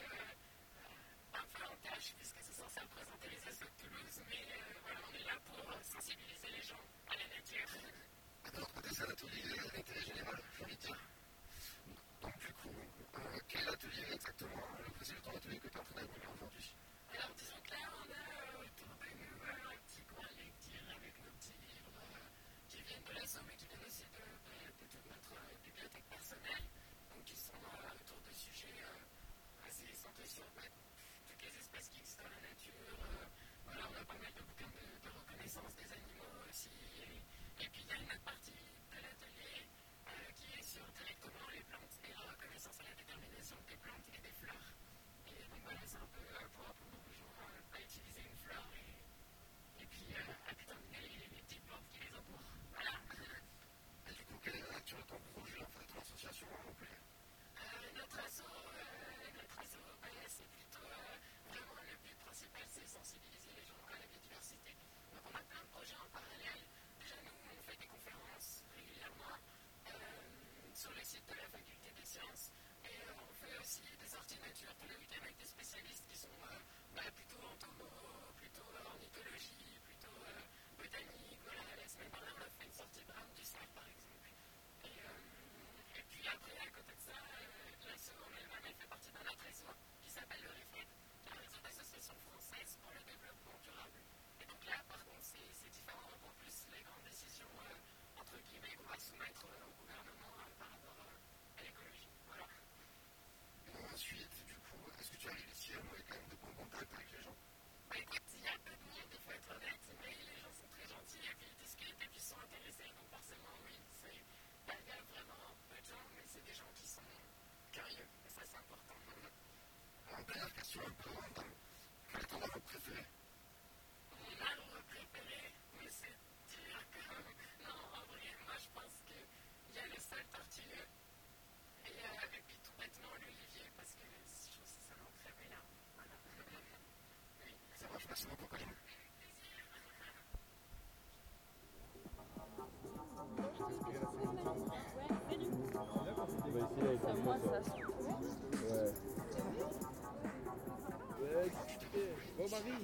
en tâche puisque c'est censé représenter les assos de Toulouse, mais voilà, on est là pour sensibiliser les gens à la nature. De l'autre côté, c'est un atelier d'intérêt général, j'ai envie de dire. Donc du coup, quel atelier exactement le président de ton atelier que tu es en train d'animer aujourd'hui? Alors disons que là, on a autour de nous un petit coin lecture avec nos petits livres qui viennent de l'asso mais qui viennent aussi de toute notre bibliothèque personnelle, donc qui sont autour de sujets assez centrés sur toutes les espèces qui existent dans la nature. Voilà, on a pas mal de bouquins de reconnaissance des animaux aussi. Et puis il y a une autre partie de l'atelier qui est sur directement les plantes et la reconnaissance et la détermination des plantes et des fleurs. Et donc voilà, c'est un peu pour apprendre aux gens à utiliser une fleur et puis à déterminer les petites plantes qui les entourent. Voilà. Et du coup, quelle est la nature de ton projet, en fait, de ton association à Montpellier? Notre asso, c'est plutôt vraiment le but principal, c'est sensibiliser les gens à la biodiversité. Donc on a plein de projets en parallèle. Déjà nous, on fait des conférences régulièrement sur le site de la faculté des sciences et on fait aussi des sorties nature tous les week-ends avec des spécialistes qui sont plutôt entomologues, plutôt ornithologie, plutôt botanique. Voilà, la semaine dernière on a fait une sortie brame du cerf par exemple. Et puis après, à côté de ça, l'asso en elle-même, elle fait partie d'un autre réseau qui s'appelle le REFED, qui est un réseau d'associations françaises pour le développement durable. Et donc là, par contre, c'est différent, encore plus les grandes décisions, entre guillemets, qu'on va soumettre au gouvernement par rapport à l'écologie. Voilà. Et ensuite, du coup, est-ce que tu as réussi à nouer quand même de bons contacts avec les gens? Bah écoute, il y a peu de monde, il faut être honnête, mais les gens sont très gentils et puis ils discutent et puis ils sont intéressés, donc forcément, oui, il y a vraiment peu de gens, mais c'est des gens qui sont curieux, et ça c'est important. Dernière question un peu random. Quel est ton arbre préféré? Mon arbre préféré, mais c'est dur que... Non, en vrai, moi je pense qu'il y a le sol tortueux et puis tout bêtement l'olivier, parce que je trouve que c'est un nom très bel arbre. Voilà. Oui. Ça marche, merci beaucoup, Pauline. Bon, Marie.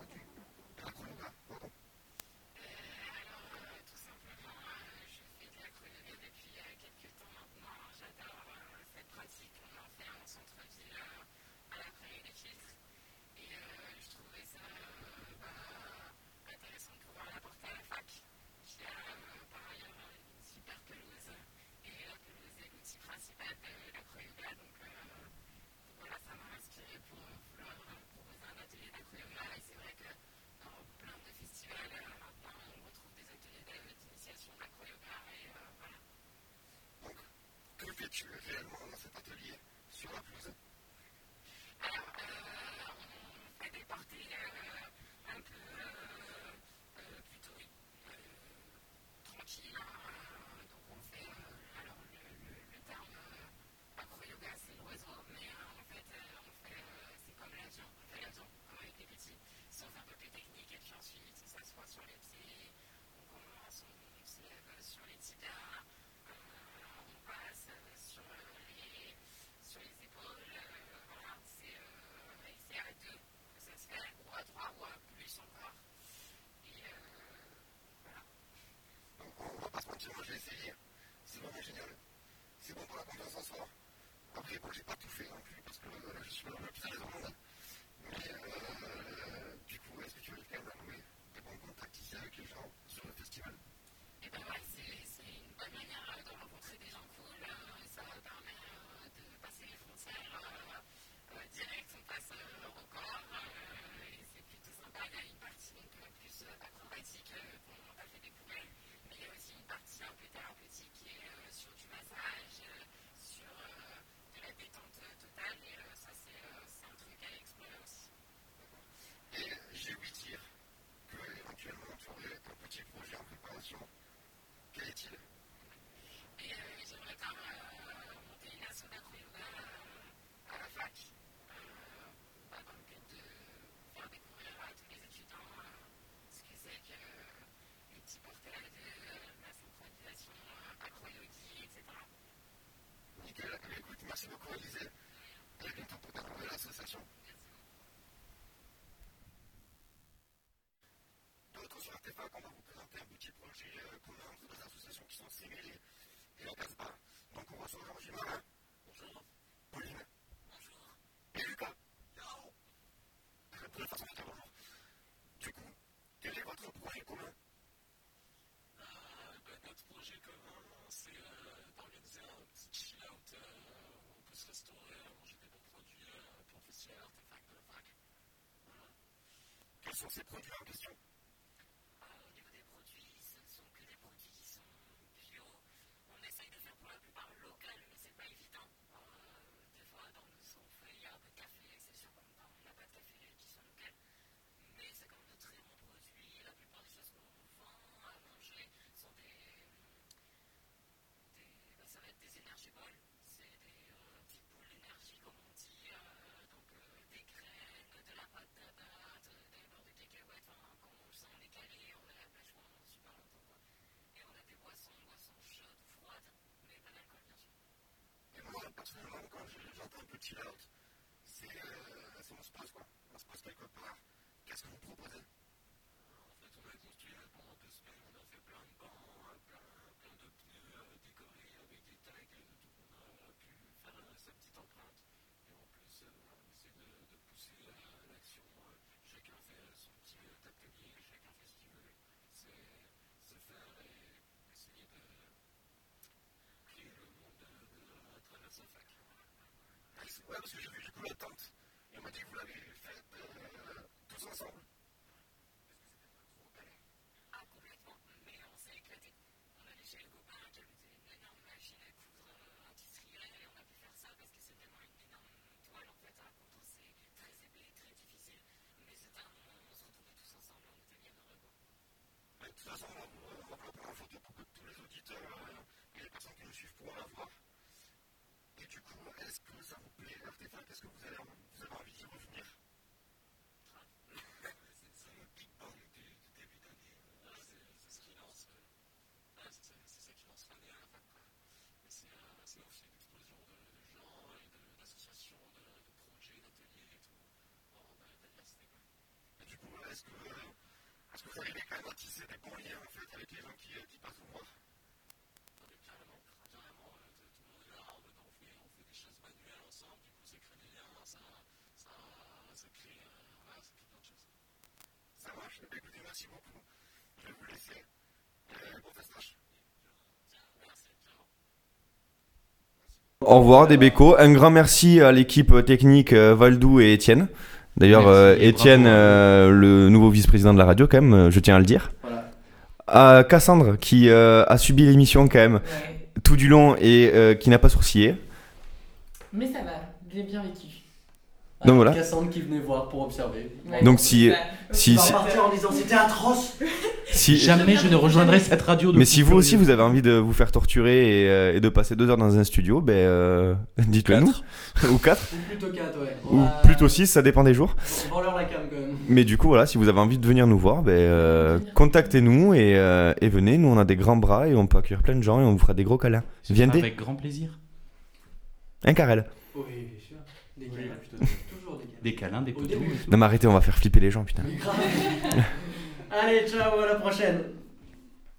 Tout simplement, je fais de l'acroyoga depuis quelques temps maintenant. J'adore cette pratique. On en fait en centre-ville à la prairie des filtres. Et je trouvais ça intéressant de pouvoir l'apporter à la fac, qui a par ailleurs une super pelouse. Et la pelouse est l'outil principal de l'acroyoga. Donc voilà, ça m'a inspiré pour vouloir proposer un atelier d'acroyoga. Et c'est vrai que dans plein de festivals, maintenant, on retrouve des ateliers d'initiation d'acroyoga. Et voilà. Donc, que fais-tu réellement dans cet atelier sur la pelouse? Alors, on fait des parties un peu plutôt tranquilles. Donc on fait, alors le terme acroyoga c'est l'oiseau, mais en fait c'est comme l'avion, on fait l'avion comme avec les petits, sauf un peu plus technique et puis ensuite on s'assoit sur les pieds, on commence, on se lève sur les tibias, on passe sur les épaules, voilà, c'est à deux que ça se fait, ou à trois, ou à plus encore. Et voilà. Donc, on va pas se mentir, moi je vais essayer. C'est vraiment génial. C'est bon pour la confiance en soi. Après, bon, j'ai pas tout fait non plus parce que je suis vraiment le plus à l'aise au monde. Mais du coup, est-ce que tu arrives quand même à nouer des bons contacts ici avec les gens sur le festival? Nickel. Écoute, merci beaucoup, Alizé. Et à bientôt pour ta nouvelle association. De retour sur Artefact, on va vous présenter un petit projet commun entre deux associations qui sont Sémélé et la Casbah. Donc on reçoit aujourd'hui Marin. Bonjour. Pauline. Bonjour. Et Lucas. Yo. De la façon de dire bonjour. Du coup, quel est votre projet commun? Notre projet commun, c'est d'organiser un petit chill-out où on peut se restaurer, manger des bons produits pour le festival Artefact de la fac. Voilà. Quels sont ces produits en question? Au niveau des produits, ce ne sont que des produits qui sont bio. On essaye de faire pour la plupart local, mais c'est pas évident. Des fois, dans nos feuilles, il y a un peu de café, c'est sûr qu'on n'a pas de café qui sont locales. Mais c'est quand même de très bons produits. La plupart des choses qu'on vend à manger sont ça va être des énergie balls. C'est des petites boules d'énergie, comme on dit. Donc des graines, de la pâte d'abat, des beurres de cacahuètes. Enfin, comme on le sent, on est calé, on a la pêche pendant super longtemps, quoi. Et on a des boissons chaudes ou froides, mais pas d'alcool, bien sûr. Et moi, personnellement, quand j'entends un peu chill out, c'est on se pose, quoi. On se pose quelque part. Qu'est-ce que vous proposez? En fait, on a construit pendant 2 semaines, on a fait plein de bancs, plein de pneus décorés avec des tags et de tout. On a pu faire sa petite empreinte. Et en plus, on essaie de pousser l'action. Chacun fait son petit atelier, chacun fait ce qu'il veut. C'est faire et essayer de créer le monde à travers sa fac. Ouais, parce que j'ai vu la tente. Et on m'a dit que vous l'avez faite tous ensemble. Ah, complètement, mais on s'est éclaté. On allait chez les copains qui avaient une énorme machine à coudre industrielle et on a pu faire ça parce que c'est vraiment une énorme toile en fait à coudre. C'est très épais, très difficile, mais c'était un moment où on se retrouvait tous ensemble et on était bien heureux, quoi. De toute façon, on va prendre en photo pour que tous les auditeurs et les personnes qui nous suivent pourront la voir. Et du coup, est-ce que ça vous plaît, Artefact? Est-ce que vous avez envie d'y revenir? C'est le Big Bang du début d'année. C'est ce qui lance. C'est ça qui lance l'année à la fac, quoi. Mais c'est aussi une explosion de gens et d'associations, de projets, d'ateliers et tout. De diversité, quoi. Et du coup, est-ce que vous arrivez quand même à tisser des bons liens en fait avec les gens qui passent vous voir? Carrément, tout le monde est là, on fait des choses manuelles ensemble, du coup ça crée des liens, ça crée plein de choses. Ça marche, écoutez, merci beaucoup. Je vais vous laisser. Bon festage. Merci, ciao. Au revoir des bécos. Un grand merci à l'équipe technique Valdou et Étienne. D'ailleurs, Étienne, le nouveau vice-président de la radio, quand même, je tiens à le dire. Voilà. À Cassandre, qui a subi l'émission quand même tout du long et qui n'a pas sourcillé. Mais ça va, j'ai bien vécu. Donc voilà. Cassandre qui venait voir pour observer. Ouais. Donc si partir en disant c'était atroce. Jamais je ne rejoindrai cette radio. Mais si vous aussi vous avez envie de vous faire torturer et de passer 2 heures dans un studio, dites-le nous. Ou 4. Ou plutôt 4, ouais. Ou plutôt 6, ça dépend des jours. On vend leur la cam quand même. Mais du coup voilà, si vous avez envie de venir nous voir, contactez-nous et venez. Nous on a des grands bras et on peut accueillir plein de gens et on vous fera des gros câlins. Viendez. Avec grand plaisir. Un carrel. Oui, bien sûr. Des câlins. Toujours des câlins. Des câlins, des poteaux. Non mais arrêtez, on va faire flipper les gens, putain. Allez, ciao, à la prochaine.